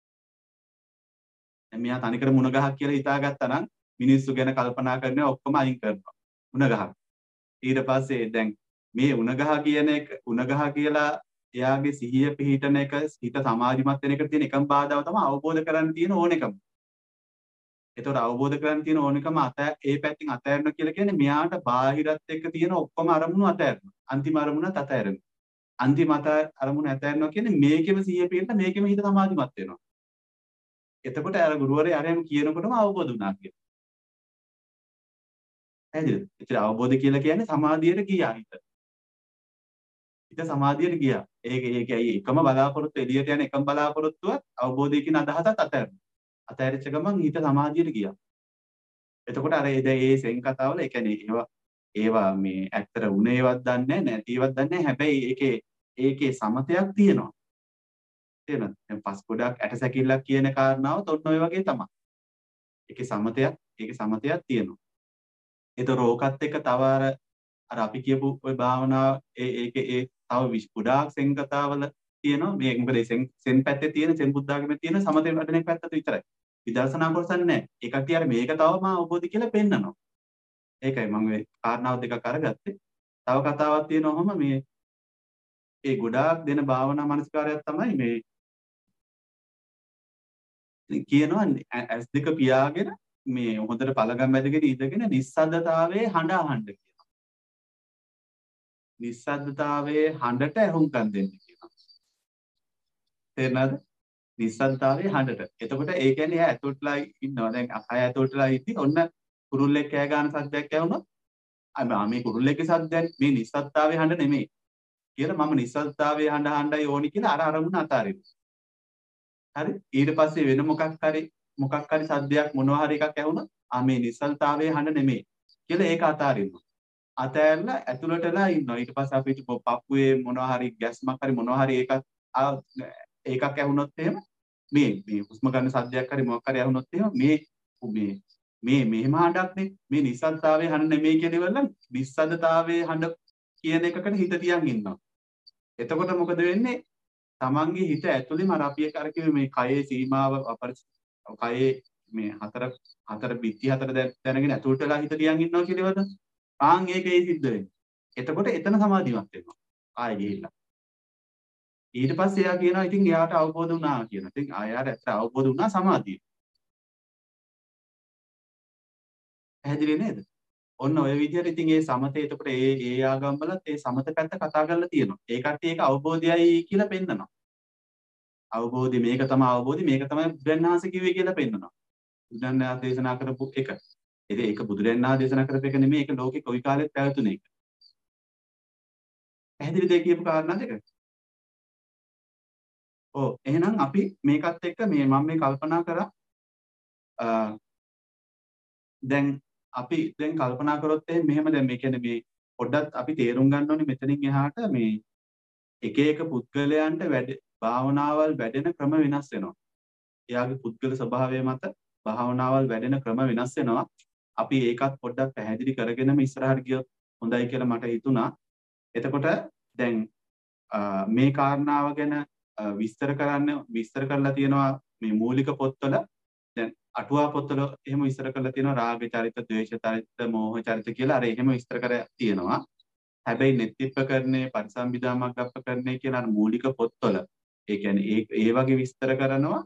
දැන් මෙයා තනිකර මුණ ගහක් කියලා හිතාගත්තා නම් මිනිස්සු ගැන කල්පනා කරනවා ඔක්කොම අයින් කරනවා. උණ ගහක්. ඊට පස්සේ දැන් මේ උණ ගහ කියන එක උණ ගහ කියලා එයාගේ සිහිය පිහිටන එක හිත සමාධිමත් වෙන එකට තියෙන එකම බාධාව තමයි අවබෝධ කරගන්න තියෙන ඕනෙකම. ඒතකොට අවබෝධ කරගන්න තියෙන ඕනෙකම අත ඒ පැත්තෙන් අතහැරනවා කියලා කියන්නේ මෙයාට බාහිරත් එක්ක තියෙන ඔක්කොම අරමුණු අතහැරනවා. අන්තිම අරමුණත් අතහැරෙනවා. අන්තිම අත අරමුණ අතහැරනවා කියන්නේ මේකෙම සිහිය පිහිටන මේකෙම හිත සමාධිමත් වෙනවා. එතකොට අර ගුරුවරයා අරම කියනකොටම අවබෝධ වුණා කියලා. ඇයිද? ඒතර අවබෝධ කියලා කියන්නේ සමාධියට ගියා හිත. හිත සමාධියට ගියා. ඒක ඒකයි එකම බලාපොරොත්තු එළියට යන එකම බලාපොරොත්තුව අවබෝධය කියන අදහසත් අතහැරෙනවා. අතහැරිච්ච ගමන් හිත සමාධියට ගියා. එතකොට අර ඒ සෙන් කතාවල ඒ කියන්නේ ඒවා ඒවා මේ ඇත්තට උනේවත් දන්නේ නැතිවත් දන්නේ හැබැයි ඒකේ ඒකේ සමතයක් තියෙනවා. තේරෙනවද? දැන් පස් ගොඩක් ඇට සැකිල්ලක් කියන කාරණාවත් ඔන්න ඔය වගේ තමයි. ඒකේ සමතයක් ඒකේ සමතයක් තියෙනවා. ඒතර ඕකත් එක්ක තව අර අර අපි කියපු ওই භාවනාව ඒ ඒකේ ඒ තව ගොඩාක් සෙන් කතාවල තියෙනවා. මේ මොකද සෙන් සෙන් පැත්තේ තියෙන සෙන් බුද්ධාගමේ තියෙන සමතේ වැඩන එක පැත්තට විතරයි. විදර්ශනා කොටසක් නැහැ. ඒ කට්ටිය අර මේක තවම අවබෝධ කියලා පෙන්නනවා. ඒකයි මම මේ කාරණාව දෙකක් අරගත්තේ. තව කතාවක් තියෙනවම මේ ඒ ගොඩාක් දෙන භාවනා මනස්කාරයක් තමයි මේ කියනවා ඇස් දෙක පියාගෙන මේ හොඳට පළගම් වැදගෙන ඉඳගෙන නිස්සද්දතාවයේ හඬ අහන්න කියනවා. නිස්සද්දතාවයේ හඬට ඇහුම්කන් දෙන්න කියනවා. තේරෙනවද? නිස්සද්දතාවයේ හඬට. එතකොට ඒ කියන්නේ එයා ඇතුළටලා ඉන්නවා. දැන් අය ඇතුළටලා ඉති ඔන්න කුරුල්ලෙක් කෑ ගන්න සද්දයක් ඇහුනොත් අය මේ කුරුල්ලෙක්ගේ සද්දයක් මේ නිස්සද්දතාවයේ හඬ නෙමෙයි. කියලා මම නිස්සද්දතාවයේ හඬ අහන්නයි ඕනි කියලා අර අරමුණ අතාරිනවා. හරි ඊට පස්සේ වෙන මොකක් හරි මොකක් හරි සද්දයක් මොනවා හරි එකක් ඇහුනොත් ආ මේ නිස්සද්දතාවයේ හඬ නෙමෙයි කියලා ඒක අතාරිනවා. අතෑරලා ඇතුළටලා ඉන්නවා. ඊට පස්සේ අපි පපුවේ මොනවා හරි ගැස්මක් හරි මොනවා හරි එකක් ඒකක් ඇහුනොත් එහෙම මේ මේ හුස්ම ගන්න සද්දයක් හරි මොකක් හරි ඇහුනොත් එහෙම මේ මේ මේ මෙහෙම හඬක්නේ මේ නිස්සද්දතාවයේ හඬ නෙමෙයි කියන ඉවරලා නිස්සද්දතාවයේ හඬ කියන එකකට හිත තියන් ඉන්නවා. එතකොට මොකද වෙන්නේ? තමන්ගේ හිත ඇතුළේම අර අපි අර කිව්වේ මේ කයේ සීමාව කයේ මේ හතර හතර බිත්ති හතර දැනගෙන ඇතුළටලා හිත තියන් ඉන්නවා කියලාද? ආන් ඒකේ සිද්ධ වෙන්නේ. එතකොට එතන සමාධිමත් වෙනවා. ආයෙ ගිහිල්ලා. ඊට පස්සේ එයා කියනවා ඉතින් එයාට අවබෝධ වුණා කියනවා. ඉතින් ආයාට ඇත්ත අවබෝධ වුණා සමාධිය. පැහැදිලි නේද? ඔන්න ඔය විදිහට ඉතින් ඒ සමතේ එතකොට ඒ ඒ ආගම්වලත් ඒ සමත පැත්ත කතා කරලා තියෙනවා. ඒ කට්ටිය ඒක අවබෝධයයි කියලා පෙන්නනවා. අවබෝධි මේක තමයි අවබෝධි මේක තමයි බුදුන් වහන්සේ කිව්වේ කියලා පෙන්නනවා. බුදුන් වහන්සේ දේශනා කරපු එක. ඉතින් ඒක බුදුන් වහන්සේ දේශනා කරපු එක නෙමෙයි ඒක ලෝකේ කොයි කාලෙත් පැවතුන එක. පැහැදිලි දෙයක් කියපු කාරණා දෙක. ඔව් එහෙනම් අපි මේකත් එක්ක මේ මම මේ කල්පනා කරා දැන් අපි දැන් කල්පනා කරොත් එහෙනම් මෙහෙම දැන් මේ කියන්නේ මේ පොඩ්ඩක් අපි තේරුම් ගන්න ඕනේ මෙතනින් එහාට මේ එක එක පුද්ගලයන්ට වැඩ භාවනාවල් වැඩෙන ක්‍රම වෙනස් වෙනවා. එයාගේ පුද්ගල ස්වභාවය මත භාවනාවල් වැඩෙන ක්‍රම වෙනස් වෙනවා. අපි ඒකත් පොඩ්ඩක් පැහැදිලි කරගෙනම ඉස්සරහට ගියොත් හොඳයි කියලා මට හිතුණා. එතකොට දැන් මේ කාරණාව ගැන විස්තර කරන්න විස්තර කරලා තියෙනවා මේ මූලික පොත්වල. දැන් අටුවා පොත්වල එහෙම විස්තර කරලා තියෙනවා රාග චරිත, ද්වේෂ චරිත, මෝහ චරිත කියලා. අර එහෙම විස්තර කර තියෙනවා. හැබැයි නෙත්තිප්පකරණේ, පරිසම්බිදා මග්ගප්පකරණේ කියන අර මූලික පොත්වල ඒ කියන්නේ ඒ ඒ වගේ විස්තර කරනවා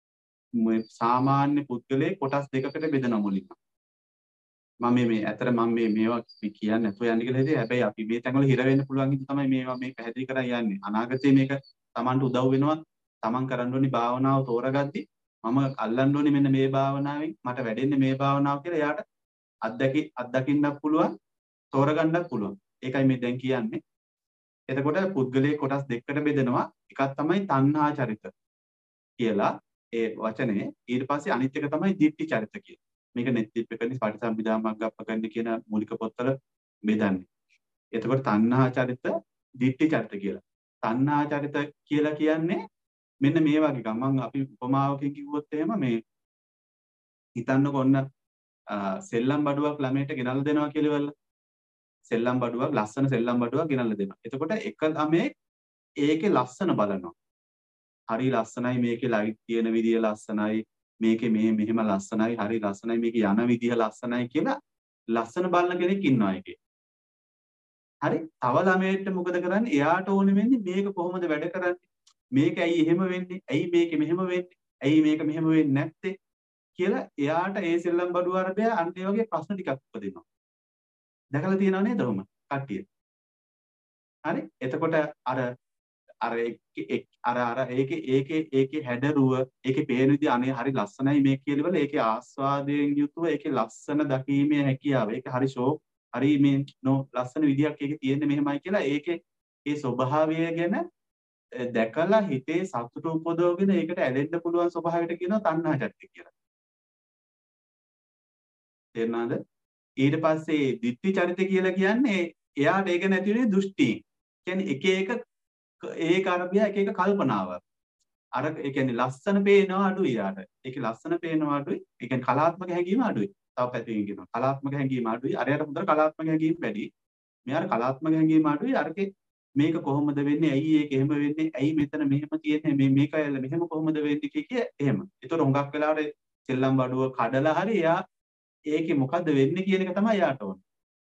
සාමාන්‍ය පුද්ගලයේ කොටස් දෙකකට බෙදන මුලින්ම. මම මේ මේ ඇතර මම මේ මේවා කියන්නේ නැතුව යන්නේ කියලා හිතේ. හැබැයි අපි මේ තැන්වල හිර වෙන්න පුළුවන් හින්දා තමයි මේවා මේ පැහැදිලි කරන් යන්නේ. අනාගතේ මේක Tamanට උදව් වෙනවා. Taman කරන්න ඕනි භාවනාව තෝරගද්දි මම අල්ලන්න ඕනි මෙන්න මේ භාවනාවෙන් මට වැඩෙන්නේ මේ භාවනාව කියලා එයාට අත්දැකි අත්දකින්නත් පුළුවන්, තෝරගන්නත් පුළුවන්. ඒකයි මේ දැන් කියන්නේ. එතකොට පුද්ගලයේ කොටස් දෙකකට බෙදෙනවා. එකක් තමයි තණ්හා චරිත කියලා ඒ වචනේ. ඊට පස්සේ අනිත් එක තමයි දිට්ඨි චරිත කියලා. මේක නෙත්තිප්පකරණේ, පටිසම්භිදා මග්ගප්පකරණේ කියන මූලික පොත්වල බෙදන්නේ. එතකොට තණ්හා චරිත, දිට්ඨි චරිත කියලා. තණ්හා චරිත කියලා කියන්නේ මෙන්න මේ වගේ එකක්. මම අපි උපමාවකින් කිව්වොත් එහෙම මේ හිතන්නකො ඔන්න සෙල්ලම් බඩුවක් ළමයට ගෙනල්ලා දෙනවා කියලා ඉවරලා. සෙල්ලම් බඩුවක්, ලස්සන සෙල්ලම් බඩුවක් ගෙනල්ලා දෙනවා. එතකොට එක ළමයෙක් ඒකේ ලස්සන බලනවා. හරි ලස්සනයි, මේකේ ලයිට් තියෙන විදිය ලස්සනයි, මේකේ මේ මෙහෙම ලස්සනයි, හරි ලස්සනයි, මේකේ යන විදිය ලස්සනයි කියලා ලස්සන බලන කෙනෙක් ඉන්නවා ඒකේ. හරි. තව ළමයෙක්ට මොකද කරන්නේ? එයාට ඕනේ වෙන්නේ මේක කොහොමද වැඩ කරන්නේ? මේක ඇයි එහෙම වෙන්නේ? ඇයි මේක මෙහෙම වෙන්නේ? ඇයි මේක මෙහෙම වෙන්නේ නැත්තේ? කියලා එයාට ඒ සෙල්ලම් බඩුව අරබය අන්න ඒ වගේ ප්‍රශ්න ටිකක් උපදිනවා. දැකලා තියෙනව නේද ඔහොම කට්ටිය? හරි. එතකොට අර අර අර අර ඒකේ ඒකේ ඒකේ හැඩරුව, ඒකේ පේන විදිහ අනේ හරි ලස්සනයි මේක කියලාවල ඒකේ ආස්වාදයෙන් යුතුව ඒකේ ලස්සන දකීමේ හැකියාව. ඒක හරි ෂෝක්, හරි මේ නෝ ලස්සන විදියක් ඒකේ තියෙන්නේ මෙහෙමයි කියලා ඒකේ ඒ ස්වභාවය ගැන දැකලා හිතේ සතුට උපදවගෙන ඒකට ඇලෙන්න පුළුවන් ස්වභාවයට කියනවා තණ්හා චරිත කියලා. තේරුණාද? ඊට පස්සේ දිට්ඨි චරිත කියලා කියන්නේ එයාට ඒක නැති වෙන්නේ දෘෂ්ටි. කියන්නේ එක එක ඒක අරබිය එක එක කල්පනාව. අර ඒ කියන්නේ ලස්සන පේනවා අඩුයි යාට. ඒකේ ලස්සන පේනවා අඩුයි. ඒ කියන්නේ කලාත්මක හැඟීම අඩුයි. තව පැත්තකින් කියනවා කලාත්මක හැඟීම අඩුයි. අරයට හොඳට කලාත්මක හැඟීම වැඩි. මෙයාට කලාත්මක හැඟීම අඩුයි. අරකේ මේක කොහොමද වෙන්නේ? ඇයි ඒක එහෙම වෙන්නේ? ඇයි මෙතන මෙහෙම තියෙන්නේ? මේ මේක ඇල්ල මෙහෙම කොහොමද වෙන්නේ කිය කිය එහෙම. ඒතර හුඟක් වෙලාවට සෙල්ලම් බඩුව කඩලා හරි එයා ඒකේ මොකද්ද වෙන්නේ කියන එක තමයි යාට ඕනේ.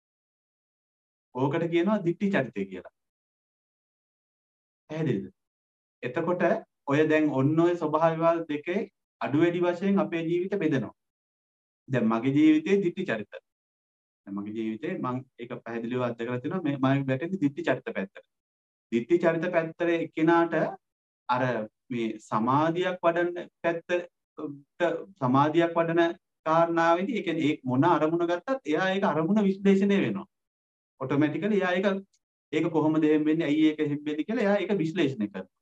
ඕකට කියනවා දිට්ඨි චරිතය කියලා. පැහැදිලිද? එතකොට ඔය දැන් ඔන්න ඔය ස්වභාවවල් දෙකේ අඩු වැඩි වශයෙන් අපේ ජීවිත බෙදෙනවා. දැන් මගේ ජීවිතේ දිට්ඨි චරිත. දැන් මගේ ජීවිතේ මම ඒක පැහැදිලිව අත්දැකලා තියෙනවා. මේ මම වැටෙන්නේ දිට්ඨි චරිත පැත්තට. දිට්ඨි චරිත පැත්තට එක්කිනාට අර මේ සමාධියක් වඩන පැත්තට සමාධියක් වඩන කාරණාවේදී ඒ කියන්නේ ඒ මොන අරමුණ ගත්තත් එයා ඒක අරමුණ විශ්ලේෂණය වෙනවා. ඔටෝමැටිකලි එයා ඒක ඒක කොහොමද එහෙම වෙන්නේ? ඇයි ඒක එහෙම වෙන්නේ කියලා එයා ඒක විශ්ලේෂණය කරනවා.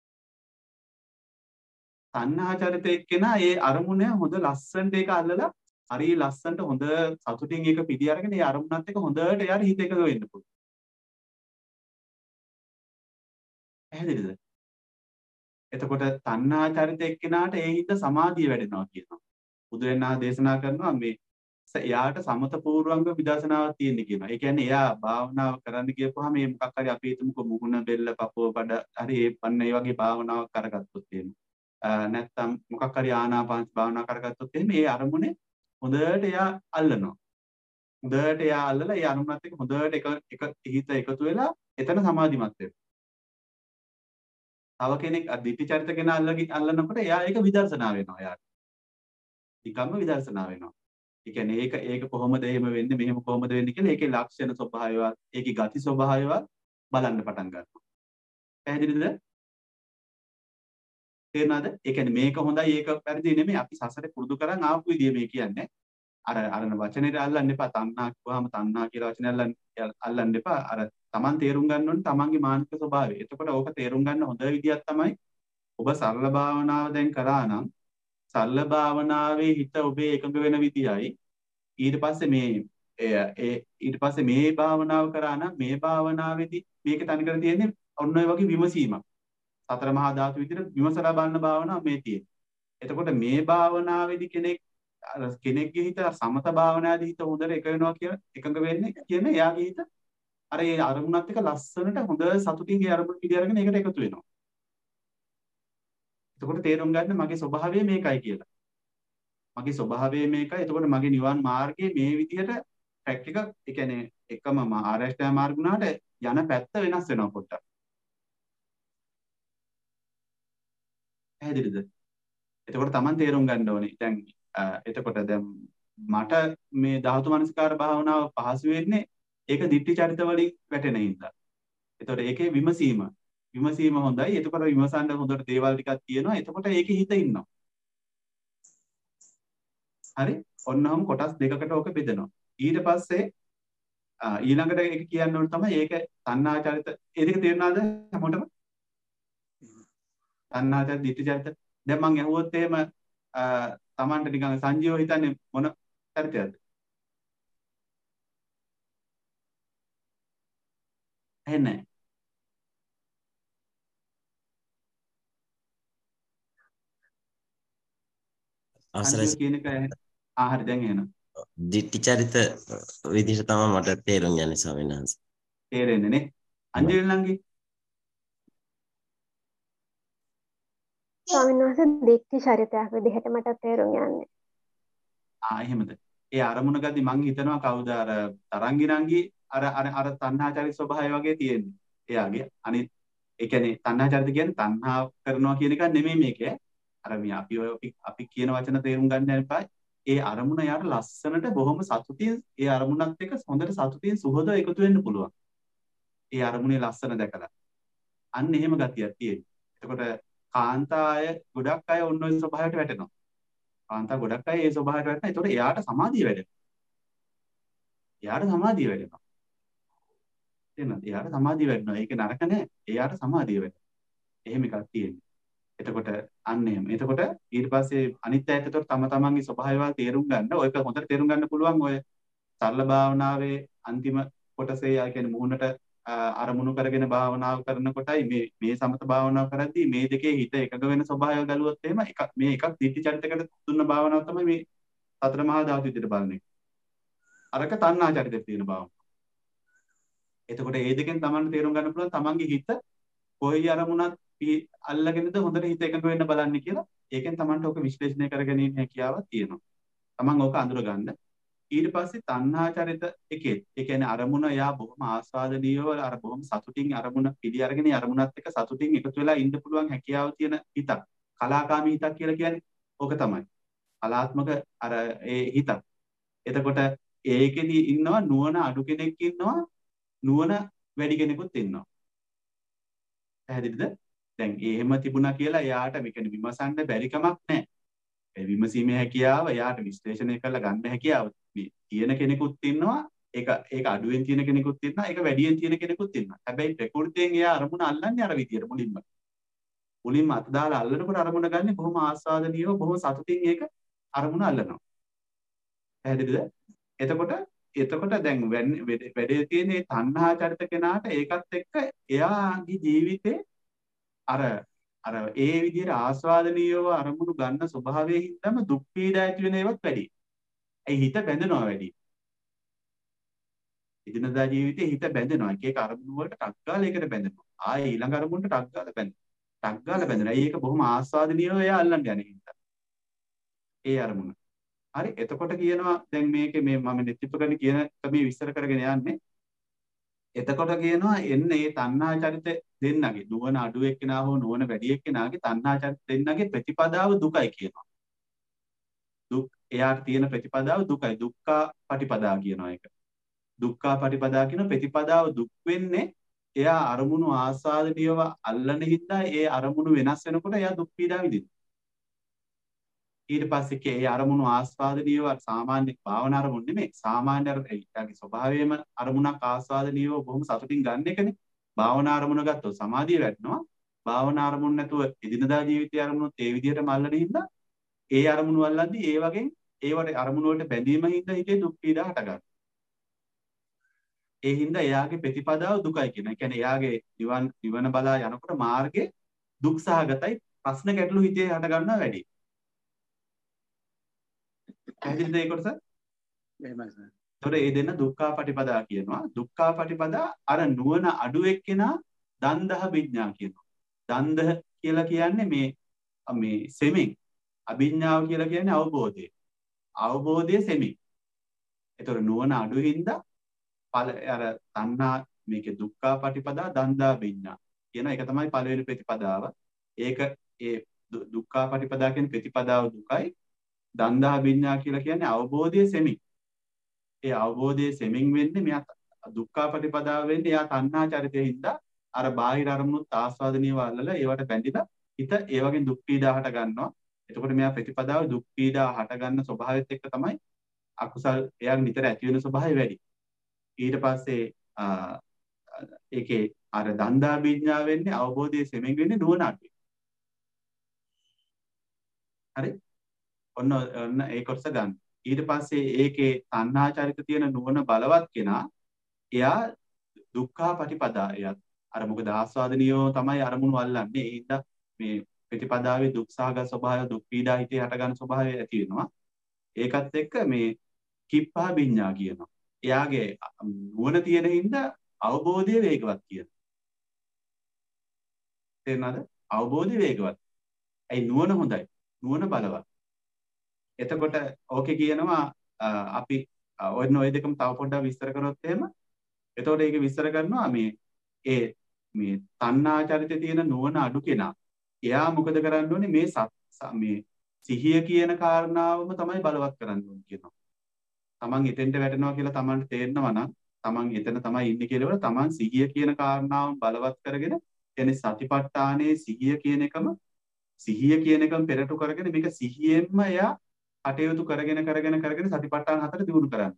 තණ්හා චරිත එක්කෙනා ඒ අරමුණ හොඳ ලස්සනට ඒක අල්ලලා හරි ලස්සනට හොඳ සතුටින් ඒක පිළි අරගෙන ඒ අරමුණත් එක්ක හොඳට එයාට හිත එකඟ වෙන්න පුළුවන්. පැහැදිලිද? එතකොට තණ්හා චරිත එක්කෙනාට ඒ හිත සමාධිය වැඩෙනවා කියනවා. බුදුරණා දේශනා කරනවා මේ එයාට සමත පූර්වංග විදර්ශනාවක් තියෙන කියනවා. ඒ කියන්නේ එයා භාවනාව කරන්න ගියපුවාම මේ මොකක් හරි අපි හිතමුකෝ මුහුණ බෙල්ල පපුව බඩ හරි ඒ පන්න ඒ වගේ භාවනාවක් කරගත්තොත් එහෙම. නැත්තම් මොකක් හරි ආනාපාන භාවනා කරගත්තොත් එහෙම ඒ අරමුණේ හොඳට එයා අල්ලනවා. හොඳට එයා අල්ලලා ඒ අරමුණත් එක්ක හොඳට එක එක හිත එකතු වෙලා එතන සමාධිමත් වෙනවා. තව කෙනෙක් දිට්ඨි චරිත කෙනා අල්ලගෙන අල්ලනකොට එයා ඒක විදර්ශනා වෙනවා එයාට. නිකම්ම විදර්ශනා වෙනවා. ඒ කියන්නේ ඒක ඒක කොහොමද එහෙම වෙන්නේ මෙහෙම කොහොමද වෙන්නේ කියලා ඒකේ ලක්ෂණ ස්වභාවයවත් ඒකේ ගති ස්වභාවයවත් බලන්න පටන් ගන්නවා. පැහැදිලිද? තේරුණාද? ඒ කියන්නේ මේක හොඳයි ඒක වැරදි නෙමෙයි අපි සසරේ පුරුදු කරන් ආපු විදිය මේ කියන්නේ. අර අරන වචනේ අල්ලන්න එපා. තණ්හා කිව්වහම තණ්හා කියලා වචනේ අල්ලන්න අල්ලන්න එපා. අර Taman තේරුම් ගන්න ඕනේ Tamanගේ මානසික ස්වභාවය. එතකොට ඕක තේරුම් ගන්න හොඳ විදියක් තමයි ඔබ සරල භාවනාව දැන් කරා නම් සරල භාවනාවේ හිත ඔබේ එකඟ වෙන විදියයි ඊට පස්සේ මේ ඒ ඊට පස්සේ මේ භාවනාව කරා නම් මේ භාවනාවේදී මේක තනිකර තියෙන්නේ ඔන්න ඔය වගේ විමසීමක්. සතර මහා ධාතු විදිහට විමසලා බලන භාවනාව මේ තියෙන්නේ. එතකොට මේ භාවනාවේදී කෙනෙක් කෙනෙක්ගේ හිත සමත භාවනාවේදී හිත හොඳට එක වෙනවා කියන එකඟ වෙන්නේ කියන්නේ එයාගේ හිත අර ඒ අරමුණත් එක්ක ලස්සනට හොඳ සතුටින් ඒ අරමුණ පිළි අරගෙන ඒකට එකතු වෙනවා. එතකොට තේරුම් ගන්න මගේ ස්වභාවය මේකයි කියලා. මගේ ස්වභාවය මේකයි. එතකොට මගේ නිවන් මාර්ගයේ මේ විදිහට ට්‍රැක් එක ඒ කියන්නේ එකම ආරෂ්ඨා මාර්ග වුණාට යන පැත්ත වෙනස් වෙනවා පොඩ්ඩක්. පැහැදිලිද? එතකොට Taman තේරුම් ගන්න ඕනේ. දැන් එතකොට දැන් මට මේ ධාතු මනස්කාර භාවනාව පහසු වෙන්නේ ඒක දිට්ඨි චරිත වලින් වැටෙන හින්දා. එතකොට ඒකේ විමසීම විමසීම හොඳයි. එතකොට විමසන්න හොඳට දේවල් ටිකක් තියෙනවා. එතකොට ඒකේ හිත ඉන්නවා. හරි? ඔන්නවම කොටස් දෙකකට ඕක බෙදෙනවා. ඊට පස්සේ ඊළඟට ඒක කියන්න ඕන තමයි ඒක තණ්හා චරිත. ඒ දෙක තේරුණාද හැමෝටම? තණ්හා චරිත දිට්ඨි චරිත. දැන් මම ඇහුවොත් එහෙම තමන්ට නිකන් සංජීව හිතන්නේ මොන චරිතයක්ද? ඇහෙන්නේ අවසරයි සංජීව කියන එක ආ හරි දැන් එනවා. දිට්ඨි චරිත විදිහට තමයි මට තේරුම් යන්නේ ස්වාමීන් වහන්සේ. තේරෙන්නේ නේ? අංජලි නංගි ස්වාමීන් වහන්සේ දිට්ඨි චරිතයක් විදිහට මට තේරුම් යන්නේ. ආ එහෙමද? ඒ අරමුණ ගද්දි මං හිතනවා කවුද අර තරංගි නංගි අර අර අර තණ්හා චරිත ස්වභාවය වගේ තියෙන්නේ. එයාගේ අනිත් ඒ කියන්නේ තණ්හා චරිත කියන්නේ තණ්හා කරනවා කියන එක නෙමෙයි මේක. අර මේ අපි ඔය අපි කියන වචන තේරුම් ගන්න යනපා ඒ අරමුණ යාට ලස්සනට බොහොම සතුටින් ඒ අරමුණත් එක්ක හොඳට සතුටින් සුහද එකතු වෙන්න පුළුවන්. ඒ අරමුණේ ලස්සන දැකලා. අන්න එහෙම ගතියක් තියෙනවා. එතකොට කාන්තාය ගොඩක් අය ඔන්න ඔය ස්වභාවයට වැටෙනවා. කාන්තා ගොඩක් අය ඒ ස්වභාවයට වැටෙනවා. ඒතකොට එයාට සමාධිය වැඩෙනවා. එයාට සමාධිය වැඩෙනවා. තේරෙනවද? එයාට සමාධිය වැඩෙනවා. ඒක නරක නෑ. එයාට සමාධිය වැඩෙනවා. එහෙම එකක් තියෙනවා. එතකොට අන්න එහෙම. එතකොට ඊට පස්සේ අනිත් අයත් එතකොට තම තමන්ගේ ස්වභාවයවල් තේරුම් ගන්න. ඔයක හොඳට තේරුම් ගන්න පුළුවන් ඔය සරල භාවනාවේ අන්තිම කොටසේ ආ කියන්නේ මුහුණට අරමුණු කරගෙන භාවනාව කරනකොටයි මේ මේ සමත භාවනාව කරද්දී මේ දෙකේ හිත එකඟ වෙන ස්වභාවය බැලුවොත් එහෙම එක මේ එකක් දිට්ඨි චරිතයකට දුන්න භාවනාව තමයි මේ සතර මහා ධාතු විදිහට බලන එක. අරක තණ්හා චරිතයට තියෙන භාවනාව. එතකොට මේ දෙකෙන් තමන්ට තේරුම් ගන්න පුළුවන් තමන්ගේ හිත කොයි අරමුණක් අල්ලගෙනද හොඳට හිත එකඟ වෙන්න බලන්නේ කියලා. ඒකෙන් තමන්ට ඔක විශ්ලේෂණය කරගැනීමේ හැකියාවක් තියෙනවා. තමන් ඕක අඳුර ගන්න. ඊට පස්සේ තණ්හා චරිත එකේ ඒ කියන්නේ අරමුණ යා බොහොම ආස්වාදනීයව අර බොහොම සතුටින් අරමුණ පිළි අරගෙන අරමුණත් එක්ක සතුටින් එකතු වෙලා ඉන්න පුළුවන් හැකියාව තියෙන හිතක්. කලාකාමී හිතක් කියලා කියන්නේ ඕක තමයි. කලාත්මක අර ඒ හිතක්. එතකොට ඒකෙදි ඉන්නවා නුවණ අඩු කෙනෙක් ඉන්නවා නුවණ වැඩි කෙනෙකුත් ඉන්නවා. පැහැදිලිද? දැන් එහෙම තිබුණා කියලා එයාට මේ කියන්නේ විමසන්න බැරි කමක් නැහැ. ඒ විමසීමේ හැකියාව එයාට විශ්ලේෂණය කරලා ගන්න හැකියාව තියෙන කෙනෙකුත් ඉන්නවා. ඒක ඒක අඩුවෙන් තියෙන කෙනෙකුත් ඉන්නවා. ඒක වැඩියෙන් තියෙන කෙනෙකුත් ඉන්නවා. හැබැයි ප්‍රകൃතියෙන් එයා අරමුණ අල්ලන්නේ අර විදියට මුලින්ම. මුලින්ම අත දාලා අල්ලනකොට අරමුණ ගන්න බොහොම ආස්වාදනීයව බොහොම සතුටින් ඒක අරමුණ අල්ලනවා. පැහැදිලිද? එතකොට එතකොට දැන් වැඩේ තියෙන මේ තණ්හා චරිත කෙනාට ඒකත් එක්ක එයාගේ ජීවිතේ අර අර ඒ විදිහට ආස්වාදනීයව අරමුණු ගන්න ස්වභාවයෙන් හින්දාම දුක් පීඩා ඇති වෙන ඒවත් වැඩි. ඒ හිත බැඳෙනවා වැඩි. එදිනදා ජීවිතේ හිත බැඳෙනවා. එක එක අරමුණු වලට ටක් ගාලා ඒකට බැඳෙනවා. ආයේ ඊළඟ අරමුණට ටක් ගාලා බැඳෙනවා. ටක් ගාලා බැඳෙනවා. ඒක බොහොම ආස්වාදනීයව එයා අල්ලන්න යන හින්දා. ඒ අරමුණ. හරි එතකොට කියනවා දැන් මේකේ මේ මම නෙතිපකරන කියන මේ විස්තර කරගෙන යන්නේ. එතකොට කියනවා එන්න මේ තණ්හා චරිත දෙන්නගේ නුවණ අඩු එක්කෙනා හෝ නුවණ වැඩි එක්කෙනාගේ තණ්හා චරිත දෙන්නගේ ප්‍රතිපදාව දුකයි කියනවා. දුක් එයාට තියෙන ප්‍රතිපදාව දුකයි. දුක්ඛා පටිපදා කියනවා ඒක. දුක්ඛා පටිපදා කියන ප්‍රතිපදාව දුක් වෙන්නේ එයා අරමුණු ආස්වාදනීයව අල්ලන හින්දා ඒ අරමුණු වෙනස් වෙනකොට එයා දුක් පීඩා විඳිනවා. ඊට පස්සේ කේ ඒ අරමුණු ආස්වාදනීයව සාමාන්‍ය භාවනා අරමුණු නෙමෙයි සාමාන්‍ය අර ඒකගේ ස්වභාවයෙන්ම අරමුණක් ආස්වාදනීයව බොහොම සතුටින් ගන්න එකනේ. භාවනා අරමුණ ගත්තොත් සමාධිය වැඩනවා. භාවනා අරමුණ නැතුව එදිනදා ජීවිතයේ අරමුණුත් ඒ විදිහටම අල්ලන හින්දා ඒ අරමුණු අල්ලද්දී ඒ වගේ ඒවට අරමුණු වලට බැඳීම හින්දා හිතේ දුක් පීඩා හට ගන්නවා. ඒ හින්දා එයාගේ ප්‍රතිපදාව දුකයි කියන. ඒ කියන්නේ එයාගේ නිවන් නිවන බලා යනකොට මාර්ගේ දුක් සහගතයි ප්‍රශ්න ගැටලු හිතේ හට ගන්නවා වැඩි. පැහැදිලිද ඒ කොටස? එහෙමයි සර්. ඒතකොට මේ දෙන්න දුක්ඛාපටිපදා කියනවා. දුක්ඛාපටිපදා අර නුවණ අඩු එක්කෙනා දන්දහ විඥා කියනවා. දන්දහ කියලා කියන්නේ මේ මේ සෙමින්. අභිඥාව කියලා කියන්නේ අවබෝධය. අවබෝධයේ සෙමින්. ඒතකොට නුවණ අඩු හින්දා පල අර තණ්හා මේකේ දුක්ඛාපටිපදා දන්දා විඥා කියන එක තමයි පළවෙනි ප්‍රතිපදාව. ඒක ඒ දුක්ඛාපටිපදා කියන ප්‍රතිපදාව දුකයි. දන්දා විඥා කියලා කියන්නේ අවබෝධයේ සෙමින්. ඒ අවබෝධයේ සෙමින් වෙන්නේ මෙයා දුක්ඛාපටිපදාව වෙන්නේ එයා තණ්හා චරිතයෙන් හින්දා අර බාහිර අරමුණුත් ආස්වාදනීය වලල ඒවට බැඳිලා හිත ඒ වගේ දුක් පීඩා හට ගන්නවා. එතකොට මෙයා ප්‍රතිපදාව දුක් පීඩා හට ගන්න ස්වභාවයත් එක්ක තමයි අකුසල් එයාගේ නිතර ඇති වෙන ස්වභාවය වැඩි. ඊට පස්සේ ඒකේ අර දන්දා විඥා වෙන්නේ අවබෝධයේ සෙමින් වෙන්නේ නුවණ අඩුයි. හරි? ඔන්න ඔන්න ඒ කොටස ගන්න. ඊට පස්සේ ඒකේ තණ්හා චරිත තියෙන නුවණ බලවත් කෙනා එයා දුක්ඛාපටිපදා එයා අර මොකද ආස්වාදනියෝ තමයි අරමුණු අල්ලන්නේ. ඒ හින්දා මේ ප්‍රතිපදාවේ දුක් සහගත ස්වභාවය දුක් පීඩා හිතේ හට ගන්න ස්වභාවය ඇති වෙනවා. ඒකත් එක්ක මේ කිප්පා විඤ්ඤා කියනවා. එයාගේ නුවණ තියෙන හින්දා අවබෝධය වේගවත් කියනවා. තේරුණාද? අවබෝධය වේගවත්. ඒ නුවණ හොඳයි. නුවණ බලවත්. එතකොට ඕකේ කියනවා අපි ඔන්න ඔය දෙකම තව පොඩ්ඩක් විස්තර කරොත් එහෙම එතකොට ඒක විස්තර කරනවා මේ ඒ මේ තණ්හා චරිතේ තියෙන නුවණ අඩු කෙනා එයා මොකද කරන්න ඕනේ මේ මේ සිහිය කියන කාරණාවම තමයි බලවත් කරන්න ඕනේ කියනවා. තමන් එතෙන්ට වැටෙනවා කියලා තමන්ට තේරෙනවා නම් තමන් එතන තමයි ඉන්නේ කියලා වල තමන් සිහිය කියන කාරණාවම බලවත් කරගෙන එනේ සතිපට්ඨානයේ සිහිය කියන එකම සිහිය කියන එකම පෙරටු කරගෙන මේක සිහියෙන්ම එයා කටයුතු කරගෙන කරගෙන කරගෙන සතිපට්ඨාන හතර දිනු කරන්න.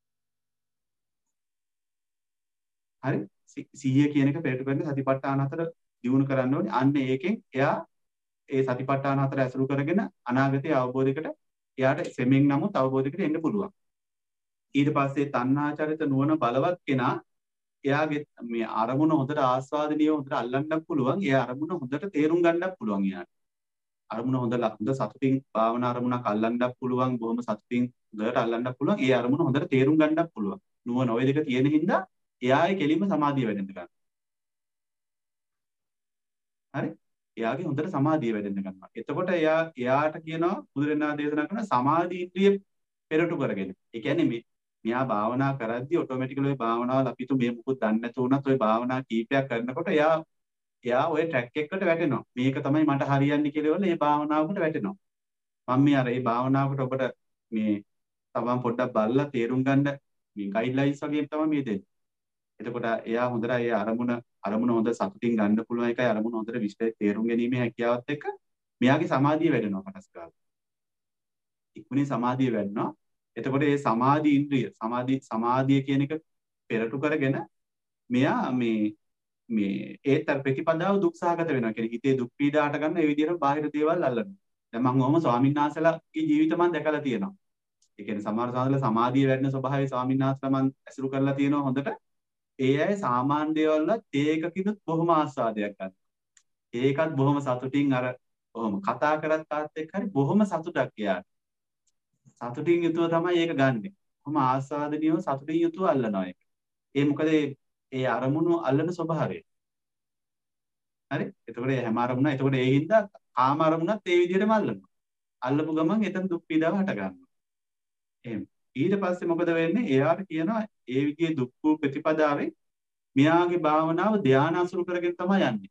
හරි? සිහිය කියන එක පෙරටු කරගෙන සතිපට්ඨාන හතර දිනු කරන්න ඕනේ. අන්න ඒකෙන් එයා ඒ සතිපට්ඨාන හතර ඇසුරු කරගෙන අනාගතයේ අවබෝධයකට එයාට සෙමින් නමුත් අවබෝධයකට එන්න පුළුවන්. ඊට පස්සේ තණ්හා චරිත නුවණ බලවත් කෙනා එයාගේ මේ අරමුණ හොඳට ආස්වාදනීය හොඳට අල්ලන්නත් පුළුවන්. ඒ අරමුණ හොඳට තේරුම් ගන්නත් පුළුවන් එයාට. අරමුණ හොඳ හොඳ සතුටින් භාවනා අරමුණක් අල්ලන්නත් පුළුවන්. බොහොම සතුටින් හොඳට අල්ලන්නත් පුළුවන්. ඒ අරමුණ හොඳට තේරුම් ගන්නත් පුළුවන්. නුවණ ඔය දෙක තියෙන හින්දා එයාගේ කෙලින්ම සමාධිය වැඩෙන්න ගන්නවා. හරි? එයාගේ හොඳට සමාධිය වැඩෙන්න ගන්නවා. එතකොට එයා එයාට කියනවා බුදුරණා දේශනා කරන සමාධි ඉන්ද්‍රිය පෙරටු කරගෙන. ඒ කියන්නේ මේ මෙයා භාවනා කරද්දී ඔටෝමැටිකලි ඔය භාවනාවල අපිට මේ මුකුත් දන්නේ නැතු වුණත් ඔය භාවනා කීපයක් කරනකොට එයා එයා ඔය ට්‍රැක් එකකට වැටෙනවා. මේක තමයි මට හරියන්නේ කියලා වල මේ භාවනාවකට වැටෙනවා. මම මේ අර මේ භාවනාවකට ඔබට මේ තමන් පොඩ්ඩක් බලලා තේරුම් ගන්න මේ ගයිඩ්ලයින්ස් වගේ තමයි මේ දෙන්නේ. එතකොට එයා හොඳට ඒ අරමුණ අරමුණ හොඳ සතුටින් ගන්න පුළුවන් එකයි අරමුණ හොඳට විශ්ලේෂ තේරුම් ගැනීමේ හැකියාවත් එක්ක මෙයාගේ සමාධිය වැඩෙනවා පටස් ගන්නවා. ඉක්මනින් සමාධිය වැඩෙනවා. එතකොට මේ සමාධි ඉන්ද්‍රිය සමාධි සමාධිය කියන එක පෙරටු කරගෙන මෙයා මේ මේ ඒතර ප්‍රතිපදාව දුක් සහගත වෙනවා. කියන්නේ හිතේ දුක් පීඩා හට ගන්න ඒ විදිහට බාහිර දේවල් අල්ලනවා. දැන් මම ඔහොම ස්වාමීන් වහන්සේලාගේ ජීවිත මම දැකලා තියෙනවා. ඒ කියන්නේ සමහර සාධල සමාධිය වැඩෙන ස්වභාවයේ ස්වාමීන් වහන්සේලා මම ඇසුරු කරලා තියෙනවා හොඳට. ඒ අය සාමාන්‍ය දේවල් වල තේකකිනුත් බොහොම ආස්වාදයක් ගන්නවා. ඒකත් බොහොම සතුටින් අර බොහොම කතා කරත් තාත් එක්ක හරි බොහොම සතුටක් එයාට. සතුටින් යුතුව තමයි ඒක ගන්නෙ. බොහොම ආස්වාදනීයව සතුටින් යුතුව අල්ලනවා ඒක. ඒ මොකද ඒ අරමුණු අල්ලන ස්වභාවය. හරි? එතකොට ඒ හැම අරමුණ එතකොට ඒ හින්දා කාම අරමුණත් ඒ විදිහටම අල්ලනවා. අල්ලපු ගමන් එතන දුක් පීඩාව හට ගන්නවා. එහෙම. ඊට පස්සේ මොකද වෙන්නේ? එයාට කියනවා ඒ විදිහේ දුක් වූ ප්‍රතිපදාවෙන් මෙයාගේ භාවනාව ධානය අසුරු කරගෙන තමයි යන්නේ.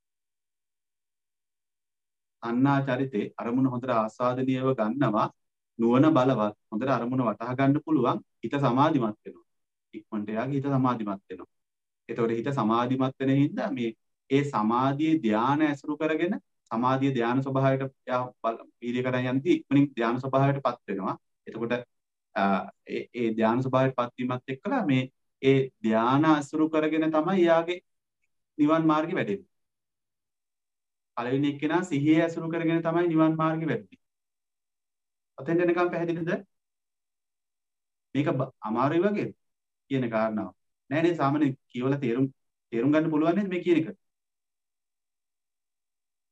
අන්නා චරිතේ අරමුණ හොඳට ආස්වාදනීයව ගන්නවා. නුවණ බලවත් හොඳට අරමුණ වටහා ගන්න පුළුවන්. හිත සමාධිමත් වෙනවා. ඉක්මනට එයාගේ හිත සමාධිමත් වෙනවා. එතකොට හිත සමාධිමත් වෙන හින්දා මේ ඒ සමාධියේ ධානය ඇසුරු කරගෙන සමාධියේ ධානය ස්වභාවයට වීර්ය කරන් යන්ති ඉක්මනින් ධානය ස්වභාවයටපත් වෙනවා. එතකොට ඒ ඒ ධානය ස්වභාවයටපත් වීමත් එක්කලා මේ ඒ ධානය අසුරු කරගෙන තමයි යාගේ නිවන් මාර්ගෙ වැඩෙන්නේ. පළවෙනි එක්කෙනා සිහිය අසුරු කරගෙන තමයි නිවන් මාර්ගෙ වැඩෙන්නේ. අතෙන් දෙනකම් පැහැදිලිද? මේක අමාරුයි වගේ කියන කාරණාව. නෑ නේද? සාමාන්‍ය කියවලා තේරුම් තේරුම් ගන්න පුළුවන් නේද මේ කියන එක?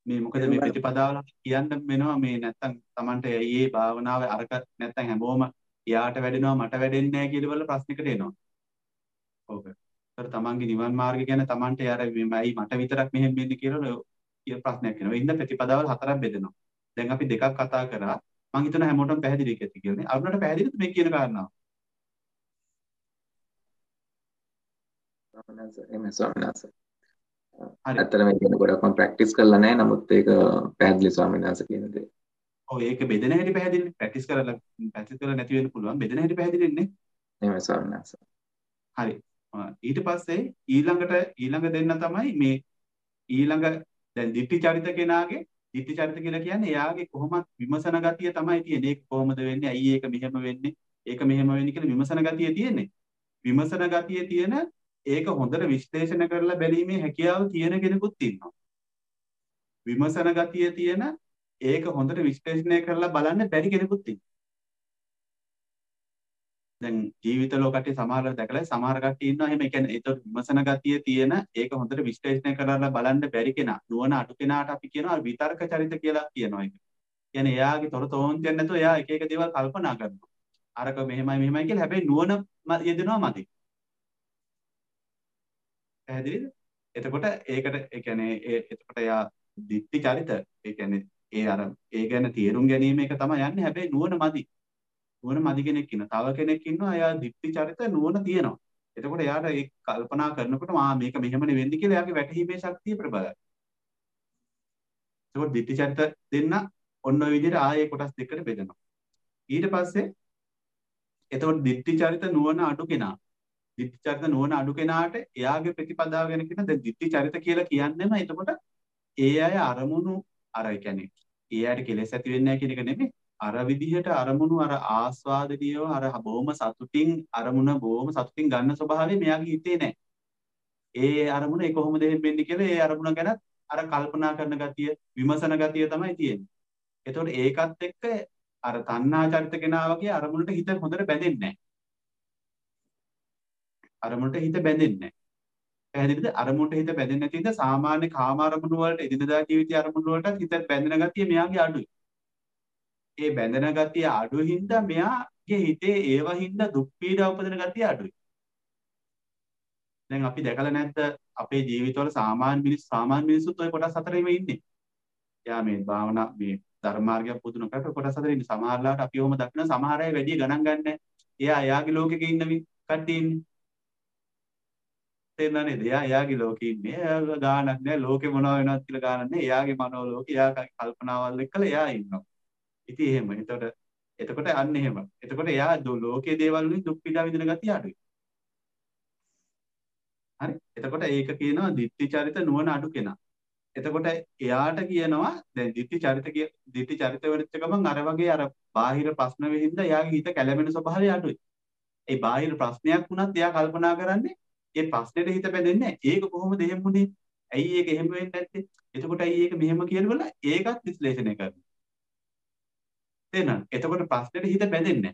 මේ මොකද මේ ප්‍රතිපදාවල කියන්න වෙනවා මේ නැත්තම් Tamanට මේ භාවනාවේ අරක නැත්තම් හැමෝම එයාට වැඩෙනවා මට වෙඩෙන්නේ නැහැ කියලා වල ප්‍රශ්නයකට එනවා. ඕක. ඒතර Tamanගේ නිවන් මාර්ගය ගැන Tamanට යාර මේයි මට විතරක් මෙහෙම වෙන්නේ කියලා කියන ප්‍රශ්නයක් එනවා. ඒ හින්දා ප්‍රතිපදාවල හතරක් බෙදෙනවා. දැන් අපි දෙකක් කතා කරා. මම හිතන හැමෝටම පැහැදිලි ඇති කියලා. අරුණට පැහැදිලිද මේ කියන කාරණාව? එහෙම ස්වාමීන් වහන්සේ. ඇත්තටම මේ කියන ගොඩක් මම ප්‍රැක්ටිස් කරලා නැහැ. නමුත් ඒක පැහැදිලි ස්වාමීන් වහන්සේ කියන දේ. ඔව් ඒක බෙදෙන හැටි පැහැදිලිනේ. ප්‍රැක්ටිස් කරලා ප්‍රැක්ටිස් කරලා නැති වෙන්න පුළුවන්. බෙදෙන හැටි පැහැදිලිනේ. එහෙම ස්වාමීන් වහන්සේ. හරි. ඊට පස්සේ ඊළඟට ඊළඟ දෙන්න තමයි මේ ඊළඟ දැන් ditthi චරිත කෙනාගේ ditthi චරිත කියලා කියන්නේ එයාගේ කොහොමත් විමසන ගතිය තමයි තියෙන්නේ. ඒක කොහොමද වෙන්නේ? ඇයි ඒක මෙහෙම වෙන්නේ? ඒක මෙහෙම වෙන්නේ කියලා විමසන ගතිය තියෙන්නේ. විමසන ගතිය තියෙන ඒක හොඳට විශ්ලේෂණ කරලා බැලීමේ හැකියාව තියෙන කෙනෙකුත් ඉන්නවා. විමසන ගතිය තියෙන ඒක හොඳට විශ්ලේෂණය කරලා බලන්න බැරි කෙනෙකුත් ඉන්නවා. දැන් ජීවිත ලෝකටි සමහර දැකලා සමහර කට්ටිය ඉන්නවා එහෙම. ඒ කියන්නේ ඒක විමසන ගතිය තියෙන ඒක හොඳට විශ්ලේෂණය කරලා බලන්න බැරි කෙනා. නුවණ අඩු කෙනාට අපි කියනවා විතර්ක චරිත කියලා කියනවා ඒක. කියන්නේ එයාගේ තොර තෝන්තියක් නැතුව එයා එක එක දේවල් කල්පනා කරනවා. අරක මෙහෙමයි මෙහෙමයි කියලා හැබැයි නුවණ යෙදෙනවා මදි. පැහැදිලිද? එතකොට ඒකට ඒ කියන්නේ ඒ එතකොට එයා ditthi චරිත ඒ කියන්නේ ඒ අර ඒ ගැන තේරුම් ගැනීම එක තමයි යන්නේ. හැබැයි නුවණ මදි. නුවණ මදි කෙනෙක් ඉන්නවා. තව කෙනෙක් ඉන්නවා එයා ditthi චරිත නුවණ තියෙනවා. එතකොට එයාට ඒ කල්පනා කරනකොට ආ මේක මෙහෙමනේ වෙන්නේ කියලා එයාගේ වැටහීමේ ශක්තිය ප්‍රබලයි. එතකොට ditthi චරිත දෙන්න ඔන්න ඔය විදිහට ආයේ කොටස් දෙකකට බෙදෙනවා. ඊට පස්සේ එතකොට ditthi චරිත නුවණ අඩු කෙනා ditthi චරිත නුවණ අඩු කෙනාට එයාගේ ප්‍රතිපදාව ගැන කියන දැන් ditthi චරිත කියලා කියන්නේම එතකොට ඒ අය අරමුණු අර ඒ කියන්නේ ඒ අයට කෙලෙස් ඇති වෙන්නේ නැහැ කියන එක නෙමෙයි. අර විදිහට අරමුණු අර ආස්වාදනීයව අර බොහොම සතුටින් අරමුණ බොහොම සතුටින් ගන්න ස්වභාවය මෙයාගේ හිතේ නැහැ. ඒ අරමුණ ඒ කොහොමද එහෙම වෙන්නේ කියලා ඒ අරමුණ ගැන අර කල්පනා කරන ගතිය, විමසන ගතිය තමයි තියෙන්නේ. එතකොට ඒකත් එක්ක අර තණ්හා චරිත කෙනා වගේ අරමුණට හිත හොඳට බැඳෙන්නේ නැහැ. අරමුණට හිත බැඳෙන්නේ නැහැ. පැහැදිලිද? අරමුණට හිත බැඳෙන්නේ නැති ඉඳ සාමාන්‍ය කාම අරමුණු වලට එදිනදා ජීවිතයේ අරමුණු වලට හිත බැඳෙන ගතිය මෙයාගේ අඩුයි. ඒ බැඳෙන ගතිය අඩු හින්දා මෙයාගේ හිතේ ඒව හින්දා දුක් පීඩා උපදින ගතිය අඩුයි. දැන් අපි දැකලා නැද්ද අපේ ජීවිතවල සාමාන්‍ය මිනිස් සාමාන්‍ය මිනිස්සුත් ওই කොටස් හතරෙම ඉන්නේ. යා මේ භාවනා මේ ධර්ම මාර්ගයක් පුදුන කට කොටස් හතරේ ඉන්නේ. සමහරලාට අපි ඔහොම දකින සමහර අය වැඩි ගණන් ගන්නෑ. එයා එයාගේ ලෝකෙක ඉන්න කට්ටිය ඉන්නේ. තේරුණා නේද? එයා එයාගේ ලෝකෙ ඉන්නේ. එයා ගානක් නෑ. ලෝකෙ මොනවා වෙනවද කියලා ගානක් නෑ. එයාගේ මනෝ ලෝකෙ එයාගේ කල්පනාවල් එක්කලා එයා ඉන්නවා. ඉතින් එහෙම. එතකොට එතකොට අන්න එහෙම. එතකොට එයා ලෝකයේ දේවල් වලින් දුක් පීඩා විඳින ගතිය අඩුයි. හරි? එතකොට ඒක කියනවා ditthi චරිත නුවණ අඩු කෙනා. එතකොට එයාට කියනවා දැන් ditthi චරිත කිය ditthi චරිත වෙච්ච ගමන් අර වගේ අර බාහිර ප්‍රශ්න වෙහින්දා එයාගේ හිත කැළඹෙන ස්වභාවය අඩුයි. ඒ බාහිර ප්‍රශ්නයක් වුණත් එයා කල්පනා කරන්නේ ඒ ප්‍රශ්නෙට හිත බැඳෙන්නේ නැහැ. ඒක කොහොමද එහෙම වුනේ? ඇයි ඒක එහෙම වෙන්නේ නැත්තේ? එතකොට ඇයි ඒක මෙහෙම කියනවල ඒකත් විශ්ලේෂණය කරනවා. තේරෙනවද? එතකොට ප්‍රශ්නෙට හිත බැඳෙන්නේ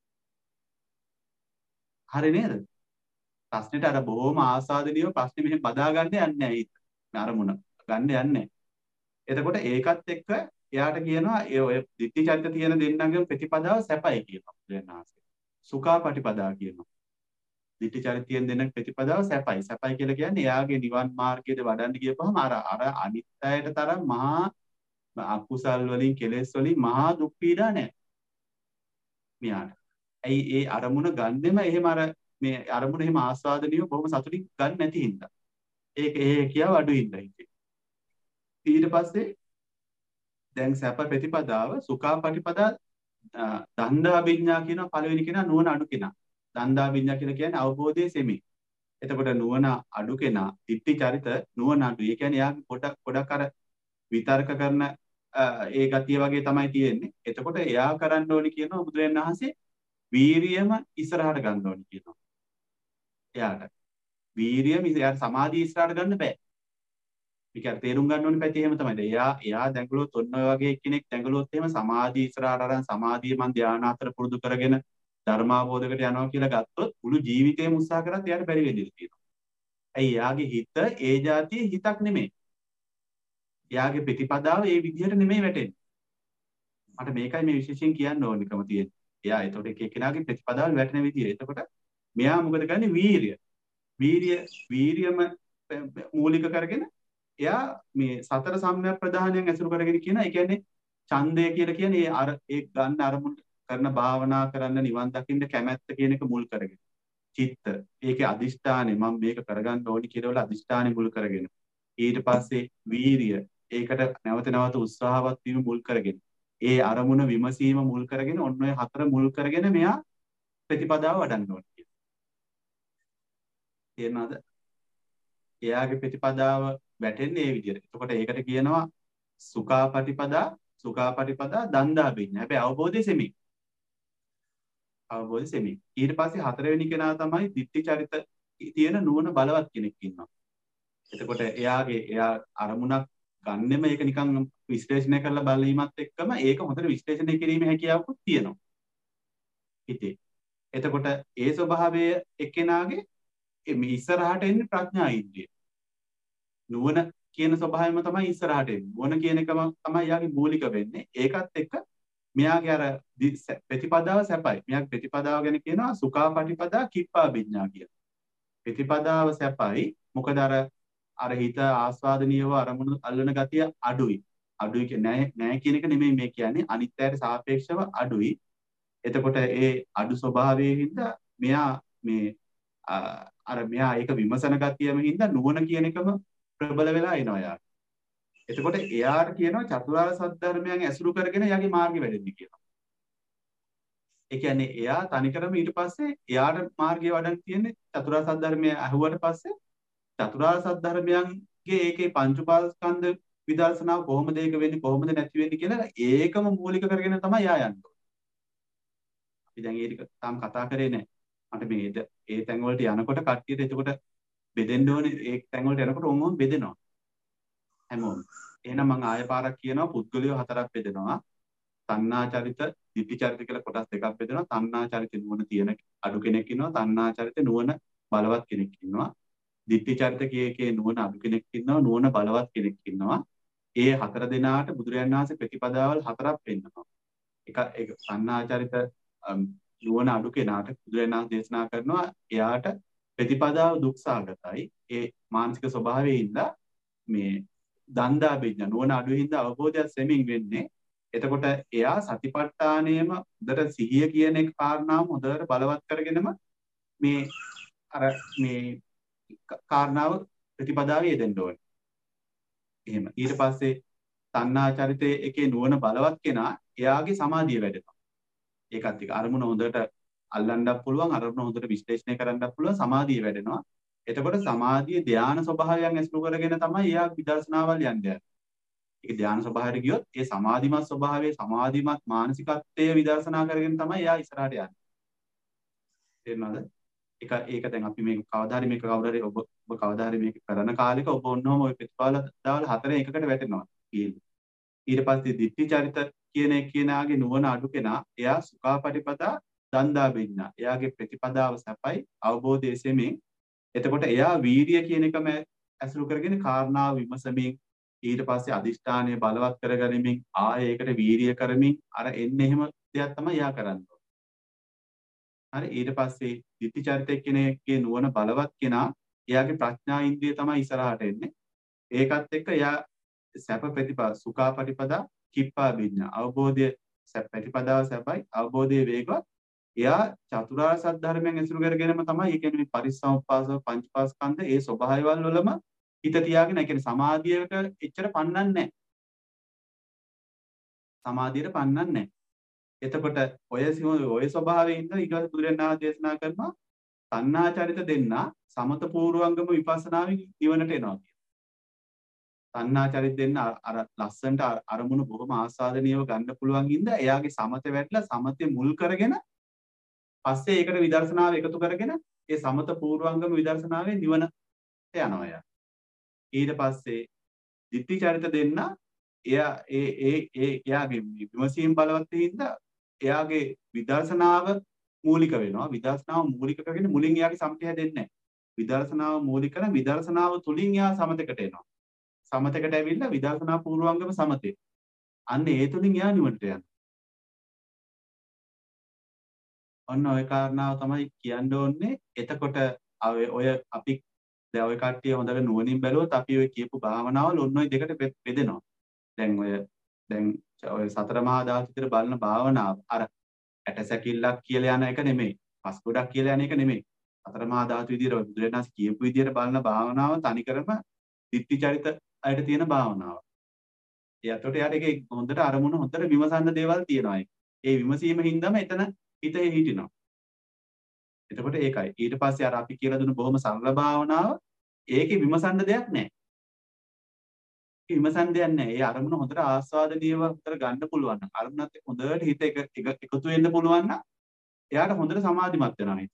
නැහැ. හරි නේද? ප්‍රශ්නෙට අර බොහොම ආසාදනීයව ප්‍රශ්නේ මෙහෙම බදාගන්න යන්නේ නැහැ හිත. අරමුණ ගන්න යන්නේ නැහැ. එතකොට ඒකත් එක්ක එයාට කියනවා ඒ ඔය ditthi චරිත තියෙන දෙන්නගේ ප්‍රතිපදාව සැපයි කියනවා බුදුරණාහි. සුඛාපටිපදා කියනවා. ditthi චරිත තියෙන දෙන්නගේ ප්‍රතිපදාව සැපයි. සැපයි කියලා කියන්නේ එයාගේ නිවන් මාර්ගයට වඩන්න ගියපහම අර අර අනිත් අයට තරම් මහා අකුසල් වලින් කෙලෙස් වලින් මහා දුක් පීඩා නැහැ. මෙයාට. ඇයි ඒ අරමුණ ගන්නෙම එහෙම අර මේ අරමුණ එහෙම ආස්වාදනීයව බොහොම සතුටින් ගන්න නැති හින්දා. ඒක ඒ කියාව අඩු හින්දා හිතේ. ඊට පස්සේ දැන් සැප ප්‍රතිපදාව සුඛාපටිපදා දණ්ඩාභිඥා කියන පළවෙනි කෙනා නුවණ අඩු කෙනා. දණ්ඩාභිඥා කියලා කියන්නේ අවබෝධයේ සෙමි. එතකොට නුවණ අඩු කෙනා ditthi චරිත නුවණ අඩු. ඒ කියන්නේ යාගේ පොඩක් පොඩක් අර විතර්ක කරන ඒ ගතිය වගේ තමයි තියෙන්නේ. එතකොට එයා කරන්න ඕනි කියනවා බුදුරජාණන් වහන්සේ වීරියම ඉස්සරහට ගන්න ඕනි කියනවා. එයාට වීරියම එයාට සමාධිය ඉස්සරහට ගන්න බෑ. මේක අර තේරුම් ගන්න ඕනි පැති එහෙම තමයි. එයා එයා දැඟලුවොත් ඔන්න ඔය වගේ කෙනෙක් දැඟලුවොත් එහෙම සමාධිය ඉස්සරහට අරන් සමාධිය මන් ධානා අතර පුරුදු කරගෙන ධර්මාබෝධකට යනවා කියලා ගත්තොත් මුළු ජීවිතේම උත්සාහ කරත් එයාට බැරි වෙන්න ඉඩ තියෙනවා. ඇයි එයාගේ හිත ඒ જાතියේ හිතක් නෙමෙයි. එයාගේ ප්‍රතිපදාව ඒ විදිහට නෙමෙයි වැටෙන්නේ. මට මේකයි මේ විශේෂයෙන් කියන්න ඕනිකම තියෙන්නේ. එයා එතකොට එක එක්කෙනාගේ ප්‍රතිපදාවල් වැටෙන විදිය. එතකොට මෙයා මොකද කරන්නේ? වීරිය. වීරිය වීරියම මූලික කරගෙන එයා මේ සතර සම්‍යක් ප්‍රධානයන් ඇසුරු කරගෙන කියන ඒ කියන්නේ ඡන්දය කියලා කියන්නේ ඒ අර ඒ ගන්න අරමුණ කරන භාවනා කරන්න නිවන් දකින්න කැමැත්ත කියන එක මුල් කරගෙන. චිත්ත ඒකේ අදිෂ්ඨානෙ මම මේක කරගන්න ඕනි කියලා වල අදිෂ්ඨානෙ මුල් කරගෙන. ඊට පස්සේ වීරිය ඒකට නැවත නැවත උත්සාහවත් වීම මුල් කරගෙන. ඒ අරමුණ විමසීම මුල් කරගෙන ඔන්න ඔය හතර මුල් කරගෙන මෙයා ප්‍රතිපදාව වඩන්න ඕනේ කියලා. තේරෙනවද? එයාගේ ප්‍රතිපදාව වැටෙන්නේ මේ විදිහට. එතකොට ඒකට කියනවා සුඛාපටිපදා සුඛාපටිපදා දණ්ඩාභිඥා. හැබැයි අවබෝධය සෙමින්. අවබෝධය සෙමින්. ඊට පස්සේ හතරවෙනි කෙනා තමයි ditthi චරිත තියෙන නුවණ බලවත් කෙනෙක් ඉන්නවා. එතකොට එයාගේ එයා අරමුණක් ගන්නෙම ඒක නිකන් විශ්ලේෂණය කරලා බලීමත් එක්කම ඒක හොඳට විශ්ලේෂණය කිරීමේ හැකියාවකුත් තියෙනවා. හිතේ. එතකොට ඒ ස්වභාවය එක්කෙනාගේ මේ ඉස්සරහට එන්නේ ප්‍රඥා ඉන්ද්‍රිය. නුවණ කියන ස්වභාවයම තමයි ඉස්සරහට එන්නේ. නුවණ කියන එකම තමයි යාගේ මූලික වෙන්නේ. ඒකත් එක්ක මෙයාගේ අර ප්‍රතිපදාව සැපයි. මෙයාගේ ප්‍රතිපදාව ගැන කියනවා සුඛාපටිපදා කිප්පාභිඥා කියලා. ප්‍රතිපදාව සැපයි. මොකද අර අර හිත ආස්වාදනීයව අරමුණු අල්ලන ගතිය අඩුයි. අඩුයි කියන්නේ නෑ කියන එක නෙමෙයි මේ කියන්නේ. අනිත්‍යයට සාපේක්ෂව අඩුයි. එතකොට ඒ අඩු ස්වභාවයෙන් හින්දා මෙයා මේ අර මෙයා ඒක විමසන ගතියම හින්දා නුවණ කියන එකම ප්‍රබල වෙලා එනවා යාට. එතකොට එයාට කියනවා චතුරාර්ය සත්‍ය ධර්මයන් ඇසුරු කරගෙන එයාගේ මාර්ගෙ වැඩෙන්නේ කියලා. ඒ කියන්නේ එයා තනිකරම ඊට පස්සේ එයාට මාර්ගය වඩන්න තියෙන්නේ චතුරාර්ය සත්‍ය ධර්මය අහුවට පස්සේ චතුරාර්ය සත්‍ය ධර්මයන්ගේ ඒකේ පංච උපාස්කන්ධ විදර්ශනාව කොහොමද ඒක වෙන්නේ කොහොමද නැති වෙන්නේ කියලා ඒකම මූලික කරගෙන තමයි යා යන්නේ. අපි දැන් ඒක තාම කතා කරේ නැහැ. මට මේ ඒ තැන් වලට යනකොට කට්ටියට එතකොට බෙදෙන්න ඕනේ ඒ තැන් වලට යනකොට ඕමම බෙදෙනවා. හැමෝම. එහෙනම් මම ආයෙ පාරක් කියනවා පුද්ගලියෝ හතරක් බෙදෙනවා. තණ්හා චරිත, ditthi චරිත කියලා කොටස් දෙකක් බෙදෙනවා. තණ්හා චරිත නුවණ තියෙන අඩු කෙනෙක් ඉන්නවා. තණ්හා චරිත නුවණ බලවත් කෙනෙක් ඉන්නවා. ditthi චරිත කීකේ නුවණ අඩු කෙනෙක් ඉන්නවා. නුවණ බලවත් කෙනෙක් ඉන්නවා. ඒ හතර දෙනාට බුදුරජාණන් වහන්සේ ප්‍රතිපදාවල් හතරක් පෙන්නනවා. එක ඒක තණ්හා චරිත නුවණ අඩු කෙනාට බුදුරජාණන් වහන්සේ දේශනා කරනවා එයාට ප්‍රතිපදාව දුක්සහගතයි. ඒ මානසික ස්වභාවයෙන් ඉඳලා මේ දණ්ඩාභිඥා නුවණ අඩු හින්දා අවබෝධයක් සෙමින් වෙන්නේ. එතකොට එයා සතිපට්ඨානයේම හොඳට සිහිය කියන එක කාරණාව හොඳට බලවත් කරගෙනම මේ අර මේ කාරණාව ප්‍රතිපදාවේ යෙදෙන්න ඕනේ. එහෙම. ඊට පස්සේ තණ්හා චරිතයේ එකේ නුවණ බලවත් කෙනා එයාගේ සමාධිය වැඩෙනවා. ඒකත් එක්ක අරමුණ හොඳට අල්ලන්නත් පුළුවන් අරමුණ හොඳට විශ්ලේෂණය කරන්නත් පුළුවන් සමාධිය වැඩෙනවා. එතකොට සමාධියේ ධානා ස්වභාවයන් ඇසුරු කරගෙන තමයි එයා විදර්ශනාවල් යන්නේ. ඒක ධානා ස්වභාවයට ගියොත් ඒ සමාධිමත් ස්වභාවයේ සමාධිමත් මානසිකත්වයේ විදර්ශනා කරගෙන තමයි එයා ඉස්සරහට යන්නේ. තේරුණාද? ඒක ඒක දැන් අපි මේක කවදා හරි මේක කවුරු හරි ඔබ ඔබ කවදා හරි මේක කරන කාලෙක ඔබ ඔන්නෝම ওই ප්‍රතිඵල දාවල හතරෙන් එකකට වැටෙනවා කියලා. ඊට පස්සේ ditthi චරිත කියන එක්කෙනාගේ නුවණ අඩු කෙනා එයා සුඛාපටිපදා දණ්ඩාභිඥා. එයාගේ ප්‍රතිපදාව සැපයි අවබෝධය සෙමින්. එතකොට එයා වීරිය කියන එකම ඇසුරු කරගෙන කාරණාව විමසමින් ඊට පස්සේ අදිෂ්ඨානය බලවත් කරගනිමින් ආයෙ ඒකට වීරිය කරමින් අර එන්නේ එහෙම දෙයක් තමයි එයා කරන්නේ. හරි ඊට පස්සේ ditthi චරිත කෙනෙක්ගේ නුවණ බලවත් කෙනා එයාගේ ප්‍රඥා ඉන්ද්‍රිය තමයි ඉස්සරහට එන්නේ. ඒකත් එක්ක එයා සැප ප්‍රතිපද සුඛාපටිපදා කිප්පාභිඥා අවබෝධය සැප ප්‍රතිපදාව සැපයි අවබෝධයේ වේගවත් එයා චතුරාර්ය සත්‍ය ධර්මයන් ඇසුරු කරගෙනම තමයි ඒ කියන්නේ පරිසම්පාසව පංචපාස්කන්ධ ඒ ස්වභාවයවල වලම හිත තියාගෙන ඒ කියන්නේ සමාධියක එච්චර පන්නන්නේ නැහැ. සමාධියට පන්නන්නේ නැහැ. එතකොට ඔය ඔය ස්වභාවයෙන් ඉඳලා ඊගොල්ලෝ බුදුරණා දේශනා කරනවා තණ්හා චරිත දෙන්න සමත පූර්වංගම විපස්සනාවෙන් නිවනට එනවා කියලා. තණ්හා චරිත දෙන්න අර ලස්සන්ට අරමුණු බොහොම ආස්වාදනීයව ගන්න පුළුවන් ඉඳලා එයාගේ සමත වැඩිලා සමතේ මුල් කරගෙන පස්සේ ඒකට විදර්ශනාව එකතු කරගෙන ඒ සමත පූර්වංගම විදර්ශනාවේ නිවනට යනවා එයා. ඊට පස්සේ ditthi චරිත දෙන්න එයා ඒ ඒ ඒ එයාගේ විමසීම් බලවත් හින්දා එයාගේ විදර්ශනාව මූලික වෙනවා. විදර්ශනාව මූලික කරගෙන මුලින් එයාගේ සමතය හැදෙන්නේ නැහැ. විදර්ශනාව මූලික කරන විදර්ශනාව තුලින් එයා සමතයකට එනවා. සමතේකට ඇවිල්ලා විදර්ශනා පූර්වංගම සමතේ. අන්න ඒ තුලින් එයා නිවනට යනවා. ඔන්න ඔය කාරණාව තමයි කියන්න ඕනේ. එතකොට ඔය අපි දැන් ඔය කට්ටිය හොඳට නුවණින් බැලුවොත් අපි ඔය කියපු භාවනාවල ඔන්න ඔය දෙකට බෙදෙනවා. දැන් ඔය දැන් ඔය සතර මහා ධාතු විතර බලන භාවනාව අර ඇටසැකිල්ලක් කියලා යන එක නෙමෙයි. පස් ගොඩක් කියලා යන එක නෙමෙයි. සතර මහා ධාතු විදියට බුදුරජාණන් කියපු විදියට බලන භාවනාව තනිකරම ditthi චරිත අයට තියෙන භාවනාව. ඒ අතට යාට ඒක හොඳට අරමුණ හොඳට විමසන්න දේවල් තියෙනවා. ඒ විමසීම හින්දාම එතන හිතේ හිටිනවා. එතකොට ඒකයි. ඊට පස්සේ අර අපි කියලා දුන්න බොහොම සරල භාවනාව ඒකේ විමසන්න දෙයක් නැහැ. විමසන්න දෙයක් නැහැ. ඒ අරමුණ හොඳට ආස්වාදනීයව හොඳට ගන්න පුළුවන් නම් අරමුණත් එක්ක හොඳට හිත එක එකතු වෙන්න පුළුවන් නම් එයාට හොඳට සමාධිමත් වෙනවා හිත.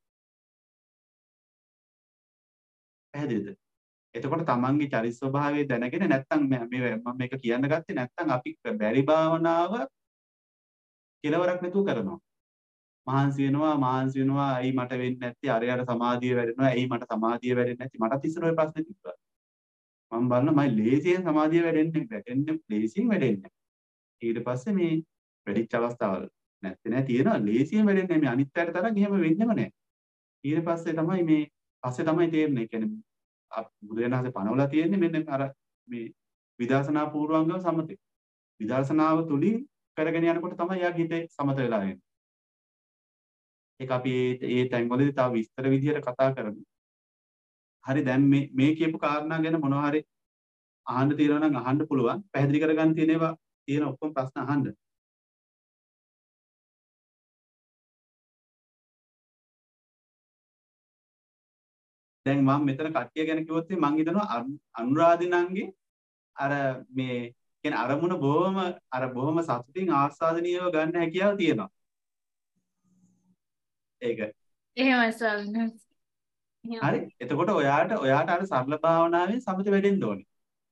පැහැදිලිද? එතකොට තමන්ගේ චරිත ස්වභාවය දැනගෙන නැත්තම් මේ මම මේක කියන්න ගත්තේ නැත්තම් අපි බැරි භාවනාව කෙලවරක් නැතුව කරනවා. මහන්සි වෙනවා මහන්සි වෙනවා ඇයි මට වෙන්නේ නැත්තේ අරයට සමාධිය වැඩෙනවා ඇයි මට සමාධිය වැඩෙන්නේ නැති මටත් ඉස්සර ඔය ප්‍රශ්නේ තිබ්බා. මම බලනවා මම ලේසියෙන් සමාධිය වැඩෙන්නේ වැඩෙන්නේ ලේසියෙන් වැඩෙන්නේ. ඊට පස්සේ මේ වැඩිච්ච අවස්ථාවල් නැත්තේ නෑ තියෙනවා ලේසියෙන් වැඩෙන්නේ මේ අනිත් පැයට තරම් එහෙම වෙන්නෙම නෑ. ඊට පස්සේ තමයි මේ පස්සේ තමයි තේරෙන්නේ කියන්නේ බුදුරජාණන්සේ පනවලා තියෙන්නේ මෙන්න අර මේ විදර්ශනා පූර්වංගම සමතේ. විදර්ශනාව තුලින් කරගෙන යනකොට තමයි යාගේ හිතේ සමත වෙලා එන්නේ. ඒක අපි ඒ තැන්වලදී තව විස්තර විදියට කතා කරමු. හරි දැන් මේ මේ කියපු කාරණා ගැන මොනවා හරි අහන්න තියෙනවා නම් අහන්න පුළුවන්. පැහැදිලි කරගන්න තියෙන ඒවා තියෙන ඔක්කොම ප්‍රශ්න අහන්න. දැන් මම මෙතන කට්ටිය ගැන කිව්වොත් මම හිතනවා අනුරාධිනන්ගේ අර මේ කියන්නේ අරමුණ බොහොම අර බොහොම සතුටින් ආස්වාදනීයව ගන්න හැකියාව තියෙනවා. ඒක. එහෙමයි ස්වාමීන් වහන්සේ. හරි. එතකොට ඔයාට ඔයාට අර සරල භාවනාවෙන් සමත වෙඩෙන්න ඕනේ.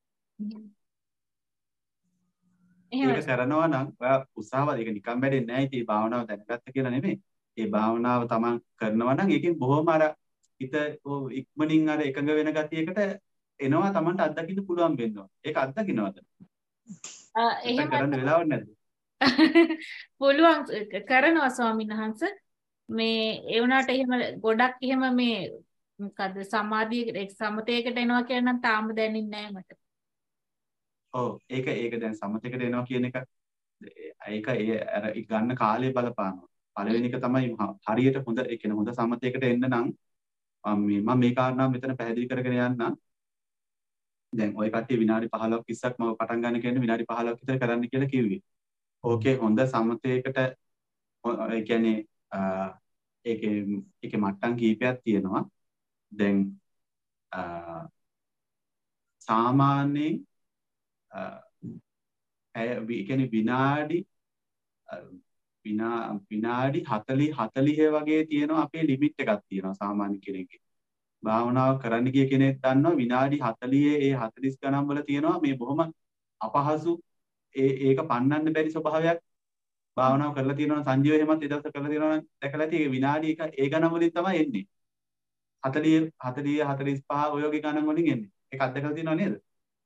ඒක කරනවා නම් ඔයා උත්සාහවත් ඒක නිකන් වැඩෙන්නේ නැහැ. ඉතින් මේ භාවනාව දැනගත්ත කියලා නෙමෙයි. මේ භාවනාව තමන් කරනවා නම් ඒකෙන් බොහොම අර හිත ඉක්මනින් අර එකඟ වෙන ගතියකට එනවා තමන්ට අත්දකින්න පුළුවන් වෙනවා. ඒක අත්දකින්නවද? එහෙම කරන්න වෙලාවක් නැද්ද? පුළුවන් කරනවා ස්වාමීන් වහන්සේ. මේ ඒ වුණාට එහෙම ගොඩක් එහෙම මේ මොකද්ද සමාධිය සමතේකට එනවා කියන නම් තාම දැනෙන්නේ නැහැ මට. ඔව් ඒක ඒක දැන් සමතේකට එනවා කියන එක ඒක ඒ අර ගන්න කාලය බලපානවා. පළවෙනි එක තමයි හරියට හොඳ ඒ කියන්නේ හොඳ සමතේකට එන්න නම් මම මම මේ කාරණාව මෙතන පැහැදිලි කරගෙන යන්නම්. දැන් ওই කට්ටිය විනාඩි පහළොවක් ඉස්සක් මම පටන් ගන්න කියන්නේ විනාඩි පහළොවක් විතර කරන්න කියලා කිව්වේ. ඕකේ හොඳ සමතේකට ඒ කියන්නේ ඒකේ ඒකේ මට්ටම් කීපයක් තියෙනවා. දැන් සාමාන්‍යයෙන් ඒ කියන්නේ විනාඩි විනාඩි හතළිහ හතළිහ වගේ තියෙනවා අපේ ලිමිට් එකක් තියෙනවා සාමාන්‍ය කෙනෙක්ගේ. භාවනාව කරන්න ගිය කෙනෙක් දන්නවා විනාඩි හතළිහ ඒ හතළිස් ගණන් වල තියෙනවා මේ බොහොම අපහසු ඒ ඒක පන්නන්න බැරි ස්වභාවයක් භාවනාව කරලා තියෙනවා සංජීව එහෙමත් ඒ දවස් කරලා තියෙනවා නම් දැකලා තියෙයි විනාඩි එක ඒ ගණන් වලින් තමයි එන්නේ. හතළිහ හතළිහ හතළිස් පහ ඔය වගේ ගණන් වලින් එන්නේ. ඒක අත්දැකලා තියෙනව නේද?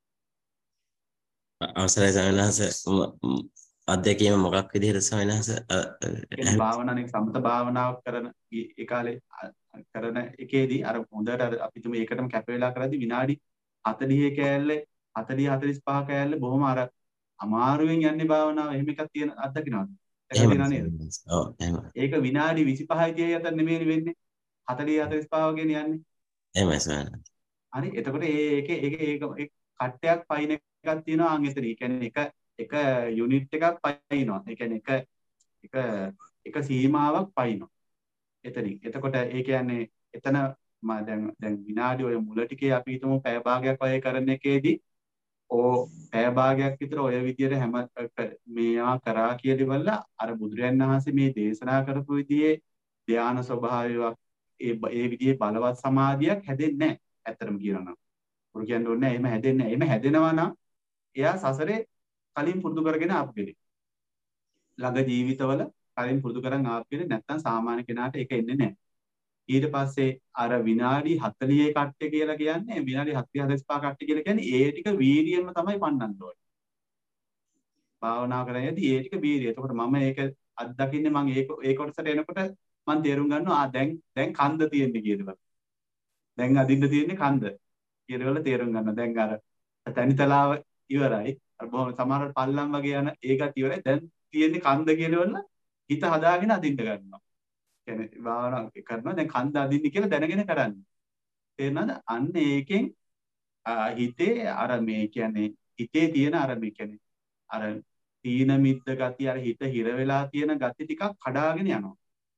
අවසරයි සමිනහස අධ්‍යක්ීම මොකක් විදිහට සමිනහස භාවනාවේ සමත භාවනාව කරන ඒ කාලේ කරන එකේදී අර හොඳට අර අපි තුමේ ඒකටම කැප වෙලා කරද්දි විනාඩි හතළිහ කෑල්ලේ හතළිහ හතළිස් පහ කෑල්ලේ බොහොම අර අමාරුවෙන් යන්නේ භාවනාව එහෙම එකක් තියෙන අත්දකින්නවද? දැකලා නේද? ඔව් එහෙම. ඒක විනාඩි විසිපහයි තිහයි අතර නෙමෙයි වෙන්නේ. හතළිහ හතළිස් පහ වගේ යන්නේ. එහෙමයි සමිනහස. හරි එතකොට ඒක ඒක ඒක කට්ටයක් පයින් එකක් තියෙනවා අන් එතන. ඒ කියන්නේ එක එක යුනිට් එකක් පයින්නවා. ඒ කියන්නේ එක එක එක සීමාවක් පයින්නවා. එතනින්. එතකොට ඒ කියන්නේ එතන මම දැන් දැන් විනාඩි ඔය මුල ටිකේ අපි හිතමු පැය භාගයක් වගේ කරන එකේදී ඕ පැය භාගයක් විතර ඔය විදියට හැම මේවා කරා කියලා ඉවරලා අර බුදුරයන් වහන්සේ මේ දේශනා කරපු විදිහේ ධානා ස්වභාවයක් ඒ ඒ විදිහේ බලවත් සමාධියක් හැදෙන්නේ නැහැ. ඇත්තටම කියනවා නම්. උරු කියන්නේ ඕනේ එහෙම හැදෙන්නේ නැහැ. එහෙම හැදෙනවා නම් එයා සසරේ කලින් පුරුදු කරගෙන ආපෙලේ. ළඟ ජීවිතවල කලින් පුරුදු කරන් ආපෙලේ නැත්තම් සාමාන්‍ය කෙනාට ඒක එන්නේ නැහැ. ඊට පස්සේ අර විනාඩි හතළිහේ කට්ටේ කියලා කියන්නේ විනාඩි හතළිහ හතළිස් පහ කට්ටේ කියලා කියන්නේ ඒ ටික වීර්යයෙන්ම තමයි පන්නන්න ඕනේ. භාවනා කරනදී ඒ ටික වීර්යය. එතකොට මම ඒක අත්දකින්නේ මම ඒක ඒ කොටසට එනකොට මම තේරුම් ගන්නවා ආ දැන් දැන් කන්ද තියෙන්නේ කියලා. දැන් අදින්න තියෙන්නේ කන්ද කියලා තේරුම් ගන්නවා. දැන් අර තනිතලාව ඉවරයි. අර බොහොම සමහර පල්ලම් වගේ යන ඒකත් ඉවරයි. දැන් තියෙන්නේ කන්ද කියලා හිත හදාගෙන අදින්න ගන්නවා. කියන්නේ භාවනා කරනවා දැන් කන්ද අදින්න කියලා දැනගෙන කරන්නේ. තේරෙනවද? අන්න ඒකෙන් හිතේ අර මේ කියන්නේ හිතේ තියෙන අර මේ කියන්නේ අර තීන මිද්ද ගතිය අර හිත හිර වෙලා තියෙන ගති ටිකක් කඩාගෙන යනවා.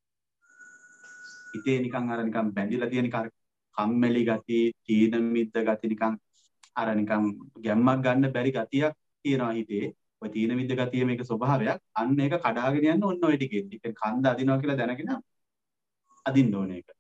හිතේ නිකන් අර නිකන් බැඳිලා තියෙන නිකන් කම්මැලි ගති, තීන මිද්ද ගති නිකන් අර නිකන් ගැම්මක් ගන්න බැරි ගතියක් තියෙනවා හිතේ. ඔය තීන මිද්ද ගතිය මේක ස්වභාවයක්. අන්න ඒක කඩාගෙන යන්න ඕන ඔය ටිකෙන්. ඒ කන්ද අදිනවා කියලා දැනගෙන අදින්න ඕනේ ඒක.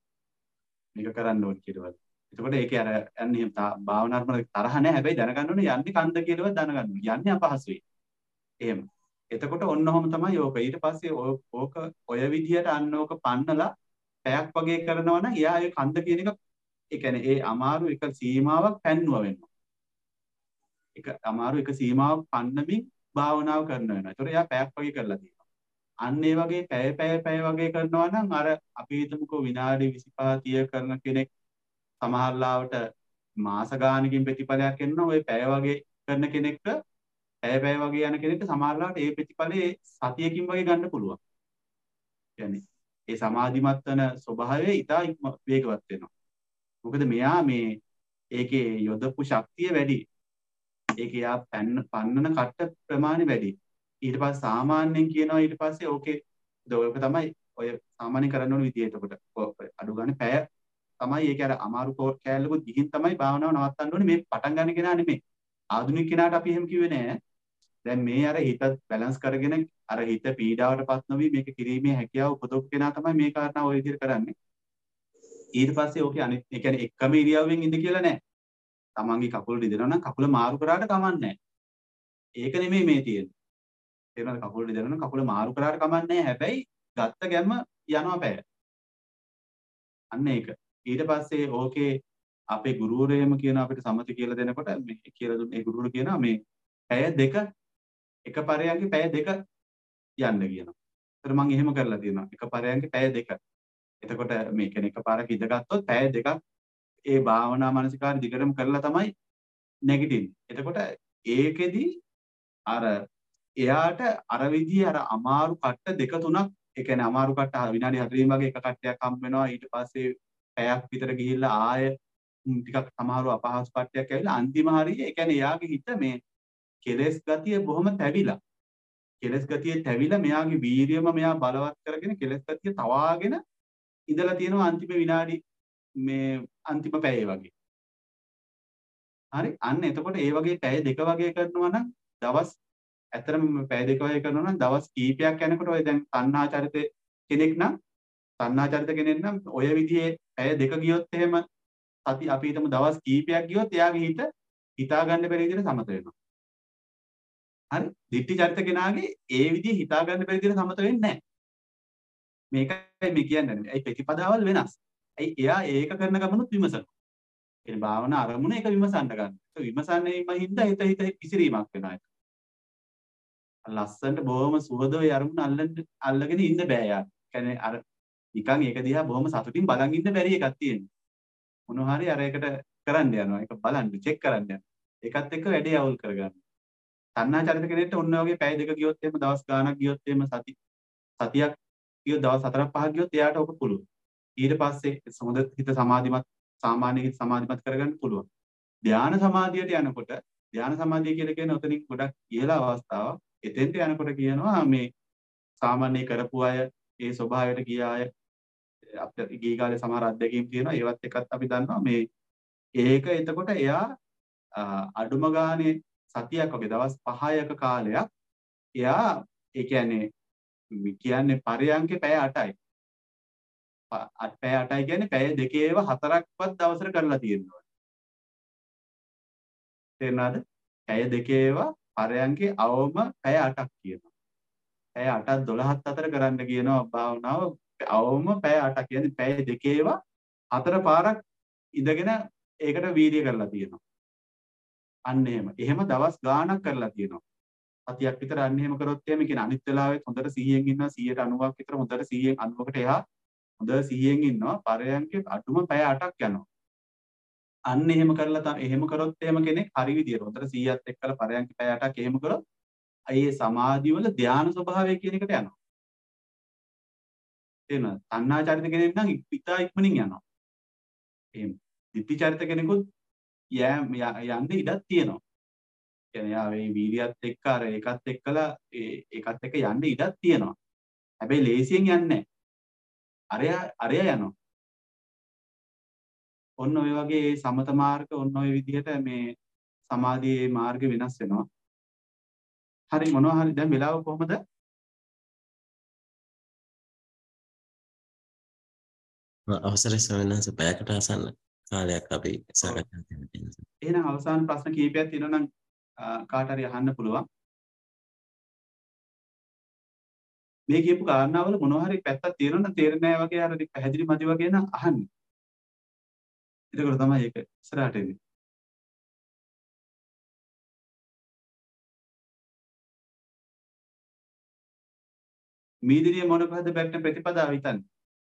මේක කරන්න ඕනේ කියලා. එතකොට ඒකේ අර යන්නේ එහෙම භාවනාත්මක තරහ නැහැ. හැබැයි දැනගන්න ඕනේ යන්නේ කන්ද කියලාවත් දැනගන්න ඕනේ. යන්නේ අපහසුයි. එහෙම. එතකොට ඔන්නෝම තමයි ඕක. ඊට පස්සේ ඕක ඔය විදිහට අන්න ඕක පන්නලා පැයක් වගේ කරනවා නම් එයා ඒ කන්ද කියන එක ඒ කියන්නේ ඒ අමාරු එක සීමාවක් පැන්නුවා වෙනවා. එක අමාරු එක සීමාවක් පන්නමින් භාවනාව කරනවා වෙනවා. ඒතකොට එයා පැයක් වගේ කරලා තියෙනවා. අන්න ඒ වගේ පැය පැය පැය වගේ කරනවා නම් අර අපි හිතමුකෝ විනාඩි විසිපහ තිහ කරන කෙනෙක් සමහරලාවට මාස ගානකින් ප්‍රතිඵලයක් එනවා. ওই පැය වගේ කරන කෙනෙක්ට පැය පැය වගේ යන කෙනෙක්ට සමහරලාවට ඒ ප්‍රතිඵලේ සතියකින් වගේ ගන්න පුළුවන්. يعني ඒ සමාධිමත් වෙන ස්වභාවය ඉතා වේගවත් වෙනවා. මොකද මෙයා මේ ඒකේ යොදපු ශක්තිය වැඩි. ඒකේ යා පන්න පන්නන කට්ට ප්‍රමාණය වැඩි. ඊට පස්සේ සාමාන්‍යයෙන් කියනවා ඊට පස්සේ ඕකේ ඔක තමයි ඔය සාමාන්‍ය කරන්න ඕන විදිය. එතකොට අඩු ගන්න පැය තමයි ඒක අර අමාරු කෑල්ලකුත් ගිහින් තමයි භාවනාව නවත්තන්න ඕනේ. මේ පටන් ගන්න කෙනා නෙමෙයි. ආධුනික කෙනාට අපි එහෙම කිව්වේ නෑ. දැන් මේ අර හිත බැලන්ස් කරගෙන අර හිත පීඩාවටපත් නොවි මේක කිරීමේ හැකියාව උපදවපු කෙනා තමයි මේ කාරණා ඔය විදිහට කරන්නේ. ඊට පස්සේ ඕකේ අනිත් ඒ කියන්නේ එකම ඉරියව්වෙන් ඉඳ කියලා නෑ. තමන්ගේ කකුල රිදෙනවා නම් කකුල මාරු කරාට කමක් නෑ. ඒක නෙමෙයි මේ තියෙන්නේ. තේරෙනවද? කකුල රිදෙනවා නම් කකුල මාරු කරාට කමක් නෑ. හැබැයි ගත්ත ගැම්ම යනවා පැය. අන්න ඒක. ඊට පස්සේ ඕකේ අපේ ගුරුවරයෙම කියන අපිට සමති කියලා දෙනකොට මේ කියලා දුන්නේ ඒ ගුරුවරු කියනවා මේ පැය දෙක එක පරයන්ගේ පැය දෙක යන්න කියනවා. ඒතර මම එහෙම කරලා තියෙනවා. එක පරයන්ගේ පැය දෙක. එතකොට මේ කියන්නේ එකපාරක් ඉඳගත්තොත් පැය දෙකක් ඒ භාවනා මානසිකාර දිගටම කරලා තමයි නැගිටින්නේ. එතකොට ඒකෙදි අර එයාට අර විදිහේ අර අමාරු කට්ට දෙක තුනක් ඒ කියන්නේ අමාරු කට්ට විනාඩි හතළිහ වගේ එක කට්ටයක් හම්බ වෙනවා. ඊට පස්සේ පැයක් විතර ගිහිල්ලා ආය ටිකක් සමහරව අපහසු කට්ටයක් ඇවිල්ලා අන්තිම හරිය ඒ කියන්නේ එයාගේ හිත මේ කෙලස් ගතිය බොහොම තැවිලා. කෙලස් ගතිය තැවිලා මෙයාගේ වීරියම මෙයා බලවත් කරගෙන කෙලස් ගතිය තවාගෙන ඉඳලා තියෙනවා අන්තිම විනාඩි මේ අන්තිම පැය වගේ. හරි අන්න එතකොට ඒ වගේ පැය දෙක වගේ කරනවා නම් දවස් ඇත්තටම පැය දෙක වගේ කරනවා නම් දවස් කීපයක් යනකොට ඔය දැන් තණ්හා චරිත කෙනෙක් නම් තණ්හා චරිත කෙනෙක් නම් ඔය විදිහේ පැය දෙක ගියොත් එහෙම සති අපි හිතමු දවස් කීපයක් ගියොත් එයාගේ හිත හිතා ගන්න බැරි විදිහට සමත වෙනවා. හරි දිට්ඨි චරිත කෙනාගේ ඒ විදිහ හිතා ගන්න බැරි විදිහට සමත වෙන්නේ නැහැ. මේකයි මේ කියන්නේ. ඒ ප්‍රතිපදාවල් වෙනස්. ඒ එයා ඒක කරන ගමනුත් විමසනවා. ඒ භාවනා අරමුණ ඒක විමසන්න ගන්න. ඒක විමසන්නේම හින්දා හිත හිත පිසිරීමක් වෙනවා. ලස්සනට බොහොම සුවදව ඒ අරමුණ අල්ලන්න අල්ලගෙන ඉන්න බෑ යාට. කියන්නේ අර නිකන් ඒක දිහා බොහොම සතුටින් බලන් ඉන්න බැරි එකක් තියෙනවා. මොනවා හරි අර ඒකට කරන්න යනවා. ඒක බලන්න චෙක් කරන්න යනවා. ඒකත් එක්ක වැඩේ අවුල් කරගන්න. තණ්හා චරිත කෙනෙක්ට ඔන්න ඔයගේ පැය දෙක ගියොත් එහෙම දවස් ගාණක් ගියොත් එහෙම සති සතියක් ගියොත් දවස් හතරක් පහක් ගියොත් එයාට ඔක පුළුවන්. ඊට පස්සේ සමුද හිත සමාධිමත් සාමාන්‍ය හිත සමාධිමත් කරගන්න පුළුවන්. ධානා සමාධියට යනකොට ධානා සමාධිය කියලා කියන්නේ ඔතනින් ගොඩක් ඉහළ අවස්ථාවක්. එතෙන්ට යනකොට කියනවා මේ සාමාන්‍ය කරපු අය ඒ ස්වභාවයට ගිය අය අපිට ගිහි කාලේ සමහර අත්දැකීම් තියෙනවා. ඒවත් එකත් අපි දන්නවා මේ ඒක එතකොට එයා අඩුම ගානේ සතියක් වගේ දවස් පහයක කාලයක් එයා ඒ කියන්නේ කියන්නේ පරයන්කේ පැය අටයි. පැය අටයි කියන්නේ පැය දෙකේව හතරක්වත් දවසට කරලා තියෙනවා. තේරුණාද? පැය දෙකේව පරයන්කේ අවම පැය අටක් කියනවා. පැය අටක් දොළහත් අතර කරන්න කියනවා භාවනාව අවම පැය අටක් කියන්නේ පැය දෙකේව හතර පාරක් ඉඳගෙන ඒකට වීර්ය කරලා තියෙනවා. අන්න එහෙම. එහෙම දවස් ගාණක් කරලා තියෙනවා. සතියක් විතර අන්න එහෙම කරොත් එහෙම කියන අනිත් වෙලාවෙත් හොඳට සිහියෙන් ඉන්නවා සියයට අනූවක් විතර හොඳට සිහියෙන් අනූවකට එහා හොඳ සිහියෙන් ඉන්නවා පරයන්කේ අඩුම පැය අටක් යනවා. අන්න එහෙම කරලා තමයි එහෙම කරොත් එහෙම කෙනෙක් හරි විදියට හොඳට සිහියත් එක්කලා පරයන්කේ පැය අටක් එහෙම කරොත් අයේ සමාධිය වල ධානා ස්වභාවය කියන එකට යනවා. තේරෙනවද? තණ්හා චරිත කෙනෙක් නම් ඉතා ඉක්මනින් යනවා. එහෙම. ditthi චරිත කෙනෙකුත් යෑම යන්න ඉඩක් තියෙනවා. කියන්නේ යා මේ වීර්යයත් එක්ක අර ඒකත් එක්කලා ඒකත් එක්ක යන්න ඉඩක් තියෙනවා. හැබැයි ලේසියෙන් යන්නේ නැහැ. අරයා අරයා යනවා. ඔන්න ඔය වගේ සමත මාර්ග ඔන්න ඔය විදිහට මේ සමාධියේ මාර්ග වෙනස් වෙනවා. හරි මොනවා හරි දැන් වෙලාව කොහමද? අවසරයි ස්වාමීන් වහන්සේ පැයකට ආසන්න කාලයක් අපි සාකච්ඡා කරන්න. එහෙනම් අවසාන ප්‍රශ්න කීපයක් තියෙනවා නම් කාට හරි අහන්න පුළුවන්. මේ කියපු කාරණාවල මොනවා හරි පැත්තක් තියෙනවා නම් තේරෙන්නේ නැහැ වගේ අර පැහැදිලි මදි වගේ නම් අහන්න. ඒකවල තමයි ඒක ඉස්සරහට එන්නේ. මීදිරිය මොනකද බැක්න ප්‍රතිපදාව හිතන්නේ?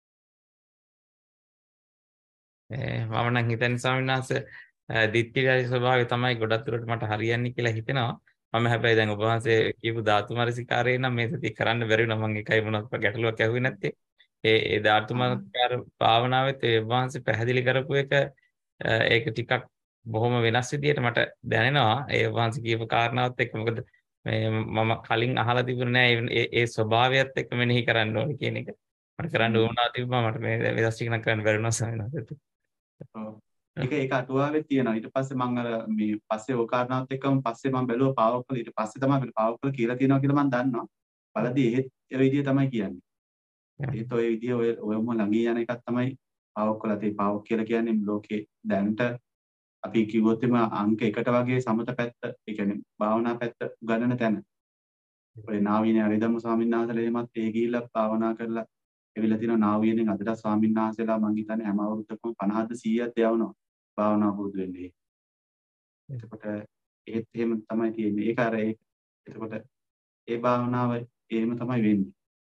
මම නම් හිතන්නේ ස්වාමීන් වහන්සේ දිට්ඨියයි ස්වභාවය තමයි ගොඩක් දුරට මට හරියන්නේ කියලා හිතෙනවා. මම හැබැයි දැන් ඔබ වහන්සේ කියපු ධාතු මනසිකාරය නම් මේ සතිය කරන්න බැරි වුණා. මම එකයි මොනවත් ගැටලුවක් ඇහුවේ නැත්තේ. ඒ ඒ ධාතු මනසිකාර භාවනාවෙත් ඒ වහන්සේ පැහැදිලි කරපු එක ඒක ටිකක් බොහොම වෙනස් විදියට මට දැනෙනවා. ඒ වහන්සේ කියපු කාරණාවත් එක්ක මොකද මේ මම කලින් අහලා තිබුණේ නෑ ඒ ස්වභාවයත් එක්ක මෙනෙහි කරන්න ඕනේ කියන එක. මට කරන්න ඕනා තිබ්බා මට මේ වෙනස් ටික නම් කරන්න බැරි වුණා ස්වාමීන් වහන්සේ. ඔව්. ඒක ඒක අටුවාවේ තියෙනවා. ඊට පස්සේ මම අර මේ පස්සේ ඕ කාරණාවත් එක්කම පස්සේ මම බැලුවා පාවොක්කල ඊට පස්සේ තමයි අපිට පාවොක්කල කියලා තියෙනවා කියලා මම දන්නවා. බලදී එහෙත් ඒ විදිය තමයි කියන්නේ. ඒත් ඔය විදිය ඔය ඔයම ළඟින් යන එකක් තමයි පාවොක්කල තියෙන්නේ. පාවොක් කියලා කියන්නේ ලෝකේ දැනට අපි කිව්වොත් එම අංක එකට වගේ සමත පැත්ත, ඒ කියන්නේ භාවනා පැත්ත ගණන තැන. ඔය නාවිනේ අරිදම්ම ස්වාමීන් වහන්සේලා එහෙමත් ඒ ගිහිල්ලා භාවනා කරලා එවිලා තියෙනවා නාවියෙන් අදට ස්වාමීන් වහන්සේලා මං හිතන්නේ හැම අවුරුද්දකම පනහද සීයක් යවනවා භාවනා පුරුදු වෙන්නේ. එතකොට ඒත් එහෙම තමයි තියෙන්නේ. ඒක අර ඒ එතකොට ඒ භාවනාව එහෙම තමයි වෙන්නේ.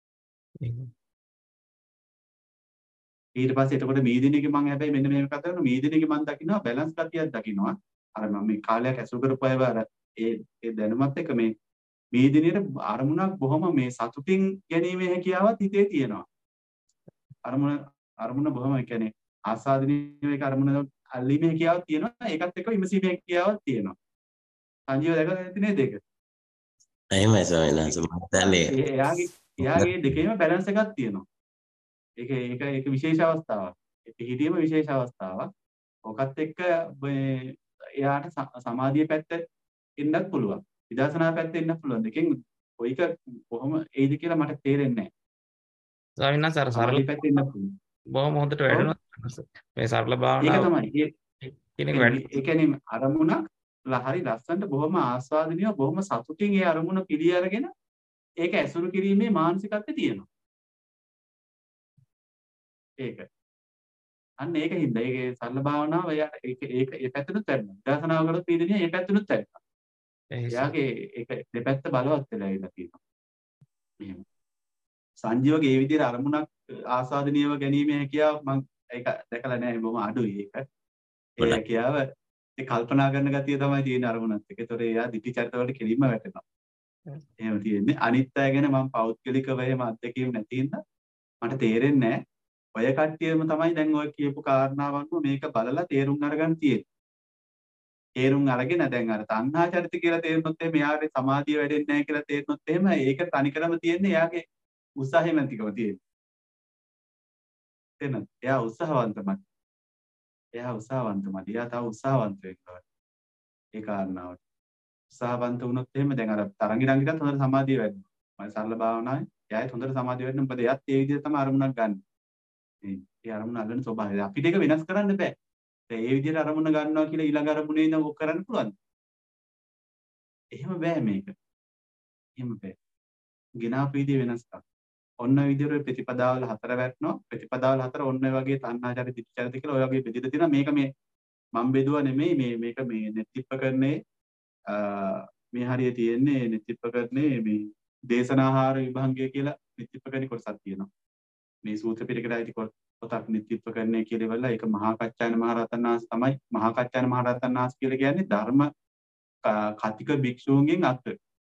ඊට පස්සේ එතකොට මීදිනේගේ මම හැබැයි මෙන්න මේක කතා කරනවා මීදිනේගේ මම දකින්නවා බැලන්ස් ගතියක් දකින්නවා. අර මම මේ කාලයක් ඇසුරු කරපු අයව අර ඒ ඒ දැනුමත් එක්ක මේ මීදිනේට අරමුණක් බොහොම මේ සතුටින් ගැනීමේ හැකියාවත් හිතේ තියෙනවා. අරමුණ අරමුණ බොහොම ඒ කියන්නේ ආස්වාදනීය එක අරමුණ අල්ලීමේ හැකියාවක් තියෙනවා. ඒකත් එක්ක විමසීමේ හැකියාවක් තියෙනවා. සංජීව දැකලා නැති නේද ඒක? එහෙමයි ස්වාමීන් වහන්සේ මම හිතන්නේ එයාගේ එයාගේ දෙකේම බැලන්ස් එකක් තියෙනවා. ඒක ඒක ඒක විශේෂ අවස්ථාවක්. ඒ පිළිහිදීම විශේෂ අවස්ථාවක්. ඔකත් එක්ක මේ එයාට සමාධිය පැත්ත එන්නත් පුළුවන්. විදර්ශනා පැත්ත එන්න පුළුවන්. දෙකෙන් කොයික කොහොම එයිද කියලා මට තේරෙන්නේ නැහැ. ස්වාමීන් වහන්සේ අර සරල පැත්ත එන්න පුළුවන්. බොහොම හොඳට වැඩෙනවා. මේ සරල භාවනාව. ඒක තමයි. ඒ කියන්නේ අරමුණක් හරි ලස්සනට බොහොම ආස්වාදනීය බොහොම සතුටින් ඒ අරමුණ පිළි අරගෙන ඒක ඇසුරු කිරීමේ මානසිකත්වය තියෙනවා. ඒක. අන්න ඒක හින්දා ඒකේ සරල භාවනාව එයාට ඒක ඒක ඒ පැත්තට වැඩනවා. විදර්ශනාව කරොත් පීඩනිය ඒ පැත්තට වැඩනවා. එයාගේ ඒක දෙපැත්ත බලවත් වෙලා ඉඳලා තියෙනවා. එහෙම. සංජීවගේ ඒ විදිහට අරමුණක් ආස්වාදනීයව ගැනීමේ හැකියාව මම ඒක දැකලා නැහැ බොහොම අඩුයි ඒක. ඒ හැකියාව ඒ කල්පනා කරන ගතිය තමයි තියෙන අරමුණත් එක්ක. ඒතකොට එයා දිටි චරිත වලට කෙලින්ම වැටෙනවා. එහෙම තියෙන්නේ. අනිත් අය ගැන මම පෞද්ගලිකව එහෙම අත්දැකීම් නැති හින්දා මට තේරෙන්නේ නැහැ. ඔය කට්ටියම තමයි දැන් ඔය කියපු කාරණාවන්ව මේක බලලා තේරුම් අරගන්න තියෙන්නේ. තේරුම් අරගෙන දැන් අර තණ්හා චරිත කියලා තේරුනොත් එහෙම එයාගේ සමාධිය වැඩෙන්නේ නැහැ කියලා තේරුනොත් එහෙම ඒක තනිකරම තියෙන්නේ එයාගේ උත්සාහය නැතිකම තියෙන්නේ. එතන එයා උත්සාහවන්තමයි. එයා උත්සාහවන්තමයි. එයා තව උත්සාහවන්ත වෙන්න ඕනේ. ඒ කාරණාවට. උත්සාහවන්ත වුණොත් එහෙම දැන් අර තරංගිරංගිටත් හොඳට සමාධිය වැඩෙනවා. මම සරල භාවනාවේ එයාත් හොඳට සමාධිය වැඩෙනවා. මොකද එයාත් ඒ විදිහට තමයි අරමුණක් ගන්න. ඒ අරමුණ අල්ලන ස්වභාවය. අපිට ඒක වෙනස් කරන්න බෑ. දැන් ඒ විදිහට අරමුණ ගන්නවා කියලා ඊළඟ අරමුණේ ඉඳන් ඔක් කරන්න පුළුවන්ද? එහෙම බෑ මේක. එහෙම බෑ. ගෙනාපු විදිය වෙනස් කරන්න. ඔන්න ඔය විදිහට ප්‍රතිපදාවල හතර වැටෙනවා. ප්‍රතිපදාවල හතර ඔන්න ඔය වගේ තණ්හාචරිත දිට්ඨිචරිත කියලා ඔය වගේ බෙදලා තියෙනවා. මේක මේ මම බෙදුවා නෙමෙයි මේ මේක මේ නෙතිප්පකරණේ මේ හරිය තියෙන්නේ නෙතිප්පකරණේ මේ දේශනාහාර විභංගය කියලා නෙතිප්පකරණේ කොටසක් තියෙනවා. මේ සූත්‍ර පිටකයට අයිති පොතක් නෙතිප්පකරණය කියලා ඉවරලා ඒක මහා කච්චායන මහරහතන් වහන්සේ තමයි. මහා කච්චායන මහරහතන් වහන්සේ කියලා කියන්නේ ධර්ම කතික භික්ෂූන්ගෙන් අත්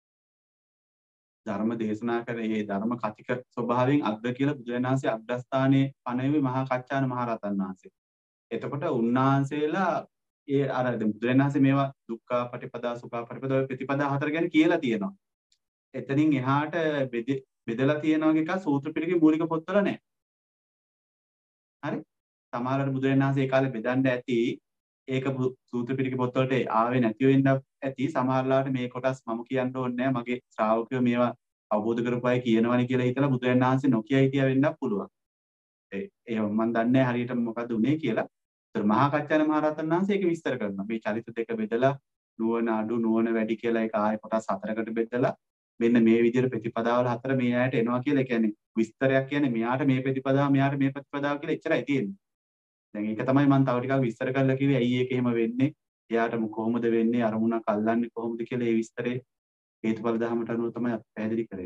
ධර්ම දේශනා කරේ ඒ ධර්ම කතික ස්වභාවයෙන් අග්ග කියලා බුදුරජාණන් වහන්සේ අග්‍රස්ථානයේ පනවුවේ මහා කච්චායන මහරහතන් වහන්සේ. එතකොට උන්වහන්සේලා ඒ අර බුදුරජාණන් වහන්සේ මේවා දුක්ඛ පටිපදා සුඛ පටිපදා ඔය ප්‍රතිපදා හතර ගැන කියලා තියෙනවා. එතනින් එහාට බෙදලා තියෙනවා එක සූත්‍ර පිටකේ මූලික පොත්වල නැහැ. හරි? සමහරවිට බුදුරජාණන් වහන්සේ ඒ කාලේ බෙදන්න ඇති ඒක සූත්‍ර පිටකේ පොත්වලට ආවේ නැති වෙන්න ඇති. සමහරලාට මේ කොටස් මම කියන්න ඕනේ නැහැ. මගේ ශ්‍රාවකයෝ මේවා අවබෝධ කරපු අය කියනවනේ කියලා හිතලා බුදුරජාණන් වහන්සේ නොකිය හිටියා වෙන්නත් පුළුවන්. ඒ ඒ මම දන්නේ නැහැ හරියට මොකද උනේ කියලා. ඒතර මහා කච්චායන මහරහතන් වහන්සේ ඒක විස්තර කරනවා. මේ චරිත දෙක බෙදලා නුවණ අඩු නුවණ වැඩි කියලා ඒක ආයෙ කොටස් හතරකට බෙදලා මෙන්න මේ විදිහට ප්‍රතිපදාවල හතර මේ ඇයට එනවා කියලා. ඒ කියන්නේ විස්තරයක් කියන්නේ මෙයාට මේ ප්‍රතිපදාව මෙයාට මේ ප්‍රතිපදාව කියලා එච්චරයි තියෙන්නේ. දැන් ඒක තමයි මම තව ටිකක් විස්තර කරලා කිව්වේ ඇයි ඒක එහෙම වෙන්නේ? එයාට කොහොමද වෙන්නේ? අරමුණක් අල්ලන්නේ කොහොමද කියලා ඒ විස්තරේ හේතුඵල ධර්මයට අනුව තමයි පැහැදිලි කරේ.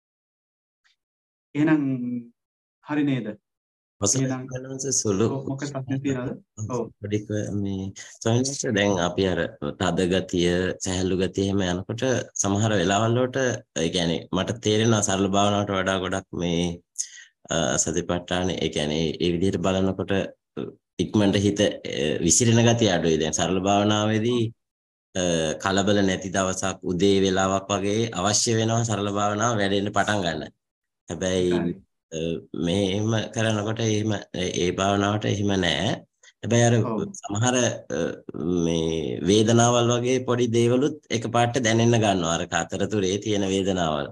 එහෙනම් හරි නේද? වසලංගනන්ස සුළු මොකක්ද ප්‍රශ්න තියනවද? ඔව්. පොඩික මේ සොයනස දැන් අපි අර තද ගතිය, සහැල්ලු ගතිය එහෙම යනකොට සමහර වෙලාවල් වලට ඒ කියන්නේ මට තේරෙනවා සරල භාවනාවට වඩා ගොඩක් මේ සතිපට්ඨාන ඒ කියන්නේ ඒ විදිහට බලනකොට ඉක්මනට හිත විසිරෙන ගතිය අඩුයි. දැන් සරල භාවනාවේදී කලබල නැති දවසක් උදේ වෙලාවක් වගේ අවශ්‍ය වෙනවා සරල භාවනාව වැඩෙන්න පටන් ගන්න. හැබැයි මෙහෙම කරනකොට එහෙම ඒ භාවනාවට එහෙම නැහැ. හැබැයි අර සමහර මේ වේදනාවල් වගේ පොඩි දේවලුත් එකපාරට දැනෙන්න ගන්නවා. අර කතරතුරේ තියෙන වේදනාවල්.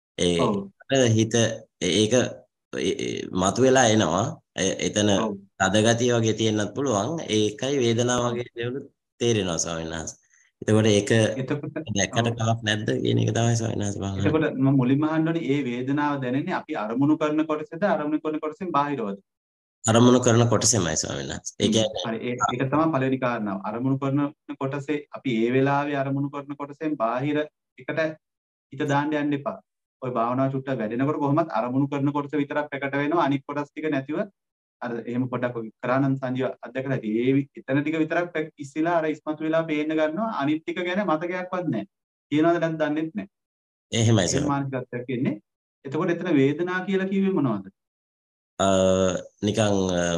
ඒ හිත ඒක මතුවලා එනවා. එතන තද ගතිය වගේ තියෙන්නත් පුළුවන්. ඒකයි වේදනාව වගේ දේවලුත් තේරෙනවා ස්වාමීන් වහන්සේ. එතකොට ඒක දැක්කට කමක් නැද්ද කියන එක තමයි ස්වාමීන් වහන්සේ බලන්නේ. එතකොට මම මුලින්ම අහන්නේ මේ වේදනාව දැනෙන්නේ අපි අරමුණු කරන කොටසද අරමුණු කරන කොටසෙන් බාහිරවද? අරමුණු කරන කොටසෙමයි ස්වාමීන් වහන්සේ. ඒ කියන්නේ හරි ඒක තමයි පළවෙනි කාරණාව. අරමුණු කරන කොටසේ අපි ඒ වෙලාවේ අරමුණු කරන කොටසෙන් බාහිර එකට හිත දාන්න යන්න එපා. ඔය භාවනාව චුට්ටක් වැඩෙනකොට කොහොමත් අරමුණු කරන කොටස විතරක් ප්‍රකට වෙනවා. අනිත් කොටස් ටික නැතිව අර එහෙම පොඩක් කරානම් සංජීව අධ්‍යක්ෂලා ඒ එතන ටික විතරක් ඉස්සෙලා අර ඉස්මතු වෙලා පේන්න ගන්නවා. අනිත් ටික ගැන මතකයක්වත් නැහැ. කියනවද නැත්නම් දන්නෙත් නැහැ. එහෙමයි සර්. ඒ මානසිකත්වයක් ඉන්නේ. එතකොට එතන වේදනාව කියලා කිව්වේ මොනවද? අ නිකන්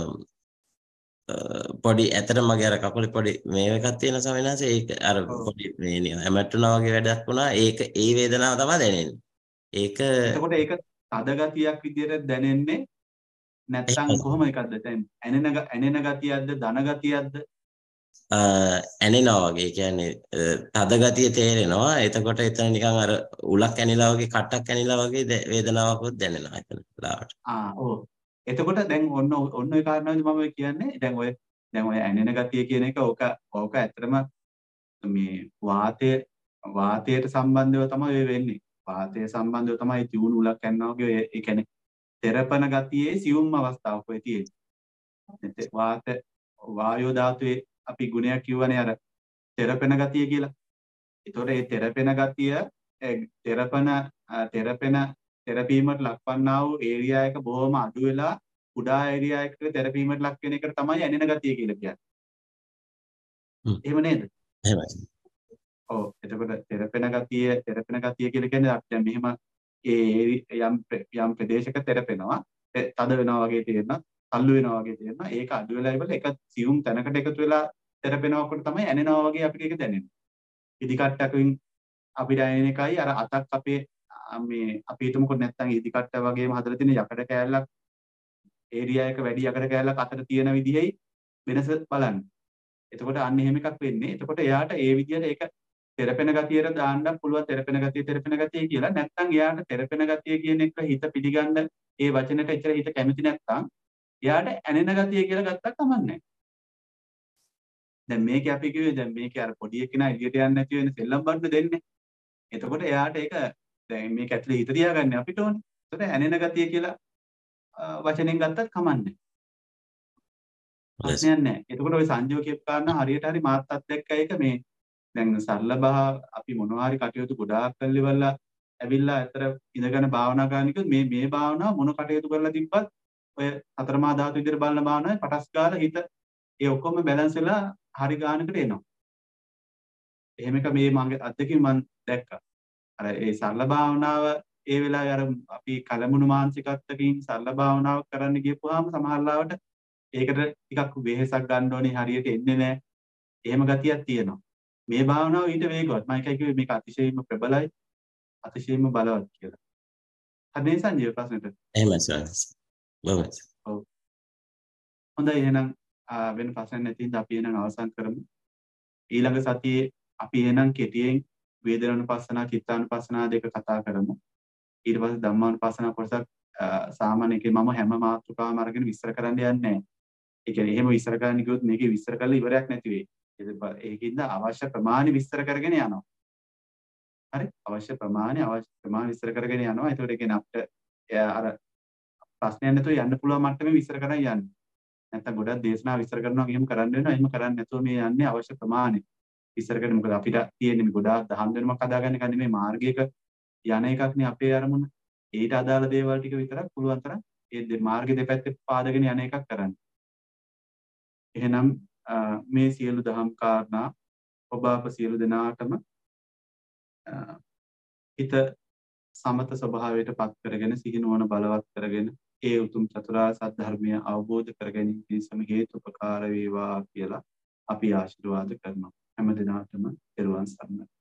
පොඩි ඇතර මගේ අර කකුලේ පොඩි මේ එකක් තියෙන සමහරවිට ඒක අර පොඩි මේ හැමට්ටුනා වගේ වැඩක් වුණා. ඒක ඒ වේදනාව තමයි දැනෙන්නේ. ඒක එතකොට ඒක තද ගතියක් විදියට දැනෙන්නේ නැත්තම් කොහොම එකක්ද? දැන් ඇනෙන ඇනෙන ගතියක්ද ධන ගතියක්ද? ඇනෙනවා වගේ කියන්නේ තද ගතිය තේරෙනවා. එතකොට එතන නිකන් අර උලක් ඇනිලා වගේ කට්ටක් ඇනිලා වගේ වේදනාවකුත් දැනෙනවා එතන ලාවට. ආ ඔව්. එතකොට දැන් ඔන්න ඔන්න ඔය කාරණාවද මම කියන්නේ. දැන් ඔය දැන් ඔය ඇනෙන ගතිය කියන එක ඕක ඕක ඇත්තටම මේ වාතය වාතයට සම්බන්ධව තමයි ඔය වෙන්නේ. වාතය සම්බන්ධව තමයි ජීවුණු උලක් ඇන්නා වගේ ඒ කියන්නේ තෙරපන ගතියේ සියුම් අවස්ථාවක් ඔය තියෙන්නේ. වාත වායෝ ධාතුවේ අපි ගුණයක් කියවනේ අර තෙරපෙන ගතිය කියලා. ඒතකොට මේ තෙරපෙන ගතිය තෙරපන තෙරපෙන තෙරපීමට ලක්වන්නා වූ ඒරියා එක බොහොම අඩු වෙලා කුඩා ඒරියා එකකට තෙරපීමට ලක් වෙන එකට තමයි ඇනෙන ගතිය කියලා කියන්නේ. එහෙම නේද? එහෙමයි. ඔව් එතකොට තෙරපෙන ගතිය තෙරපෙන ගතිය කියලා කියන්නේ අපි දැන් මෙහෙම ඒ යම් යම් ප්‍රදේශයක තෙරපෙනවා තද වෙනවා වගේ තේරෙනවා තල්ලු වෙනවා වගේ තේරෙනවා ඒක අඩු වෙලා ඉවල එක සියුම් තැනකට එකතු වෙලා තෙරපෙනවකොට තමයි ඇනෙනවා වගේ අපිට ඒක දැනෙන්නේ. ඉදි කට්ටකින් අපිට ඇනෙන එකයි අර අතක් අපේ මේ අපි හිතමුකෝ නැත්තම් ඉදි කට්ට වගේම හදලා තියෙන යකඩ කෑල්ලක් ඒරියා එක වැඩි යකඩ කෑල්ලක් අතර තියෙන විදිහයි වෙනස බලන්න. එතකොට අන්න එහෙම එකක් වෙන්නේ. එතකොට එයාට ඒ විදිහට ඒක තෙරපෙන ගතියට දාන්න පුළුවන් තෙරපෙන ගතිය තෙරපෙන ගතිය කියලා. නැත්නම් එයාට තෙරපෙන ගතිය කියන එක හිත පිළිගන්න ඒ වචනෙට එච්චර හිත කැමති නැත්නම් එයාට ඇනෙන ගතිය කියලා ගත්තත් කමන්නේ. දැන් මේකේ අපි කිව්වේ දැන් මේකේ අර පොඩි එකනා එළියට යන්නේ නැති වෙන සෙල්ලම් බඩන දෙන්නේ. එතකොට එයාට ඒක දැන් මේක ඇතුලේ හිත තියාගන්න අපිට ඕනේ. ඒතර ඇනෙන ගතිය කියලා වචනෙන් ගත්තත් කමන්නේ. ප්‍රශ්නයක් නැහැ. එතකොට ওই සංජෝ කියපු කාරණා හරියට හරි මාත් අත්දැක්ක එක මේ දැන් සරල බහ අපි මොනවා හරි කටයුතු ගොඩාක් කරලා ඉවරලා ඇවිල්ලා ඇතර ඉඳගෙන භාවනා කරන එක මේ මේ භාවනාව මොන කටයුතු කරලා තිබ්බත් ඔය හතරමා ධාතු විදිහට බලන භාවනාවේ පටස් ගාලා හිත ඒ ඔක්කොම බැලන්ස් වෙලා හරි ගානකට එනවා. එහෙම එක මේ මගේ අත්දැකීම් මම දැක්කා. අර ඒ සරල භාවනාව ඒ වෙලාවේ අර අපි කලමුණු මානසිකත්වකින් සරල භාවනාව කරන්න ගියපුවාම සමහර ලාවට ඒකට ටිකක් වෙහෙසක් ගන්න ඕනේ හරියට එන්නේ නැහැ. එහෙම ගතියක් තියෙනවා. මේ භාවනාව ඊට වේගවත්. මම එකයි කිව්වේ මේක අතිශයින්ම ප්‍රබලයි, අතිශයින්ම බලවත් කියලා. හරි සංජීව ප්‍රශ්නෙට. එහෙමයි සර්. බොහොමයි. ඔව්. හොඳයි එහෙනම් වෙන ප්‍රශ්න නැති ඉඳ අපි එහෙනම් අවසන් කරමු. ඊළඟ සතියේ අපි එහෙනම් කෙටියෙන් වේදනානුපස්සනා, චිත්තානුපස්සනා දෙක කතා කරමු. ඊට පස්සේ ධම්මානුපස්සනා කොටසක් සාමාන්‍ය එකේ මම හැම මාතෘකාවම අරගෙන විස්තර කරන්න යන්නේ නැහැ. ඒ කියන්නේ එහෙම විස්තර කරන්න ගියොත් මේකේ විස්තර කරලා ඉවරයක් නැති වෙයි. ඒකින්ද අවශ්‍ය ප්‍රමාණය විස්තර කරගෙන යනවා. හරි? අවශ්‍ය ප්‍රමාණය අවශ්‍ය ප්‍රමාණය විස්තර කරගෙන යනවා. ඒකට ඒ කියන්නේ අපිට අර ප්‍රශ්නයක් නැතුව යන්න පුළුවන් මට්ටමේ විස්තර කරන් යන්නේ. නැත්නම් ගොඩක් දේශනා විස්තර කරනවා එහෙම කරන්න වෙනවා. එහෙම කරන්නේ නැතුව මේ යන්නේ අවශ්‍ය ප්‍රමාණය විස්තර කරන. මොකද අපිට තියෙන්නේ මේ ගොඩාක් දහම් දෙනමක් හදාගන්න එක නෙමෙයි මාර්ගයක යන එකක්නේ අපේ අරමුණ. ඊට අදාළ දේවල් ටික විතරක් පුළුවන් තරම් ඒ මාර්ග දෙපැත්තේ පාදගෙන යන එකක් කරන්න. එහෙනම් මේ සියලු දහම් කාරණා ඔබ අප සියලු දෙනාටම හිත සමත ස්වභාවයට පත් කරගෙන සිහිනුවන බලවත් කරගෙන ඒ උතුම් චතුරාර්ය සත්‍ය ධර්මය අවබෝධ කරගැනීම පිණිසම හේතුපකාර වේවා කියලා අපි ආශිර්වාද කරනවා. හැම දිනාටම පෙරවන් සරණයි.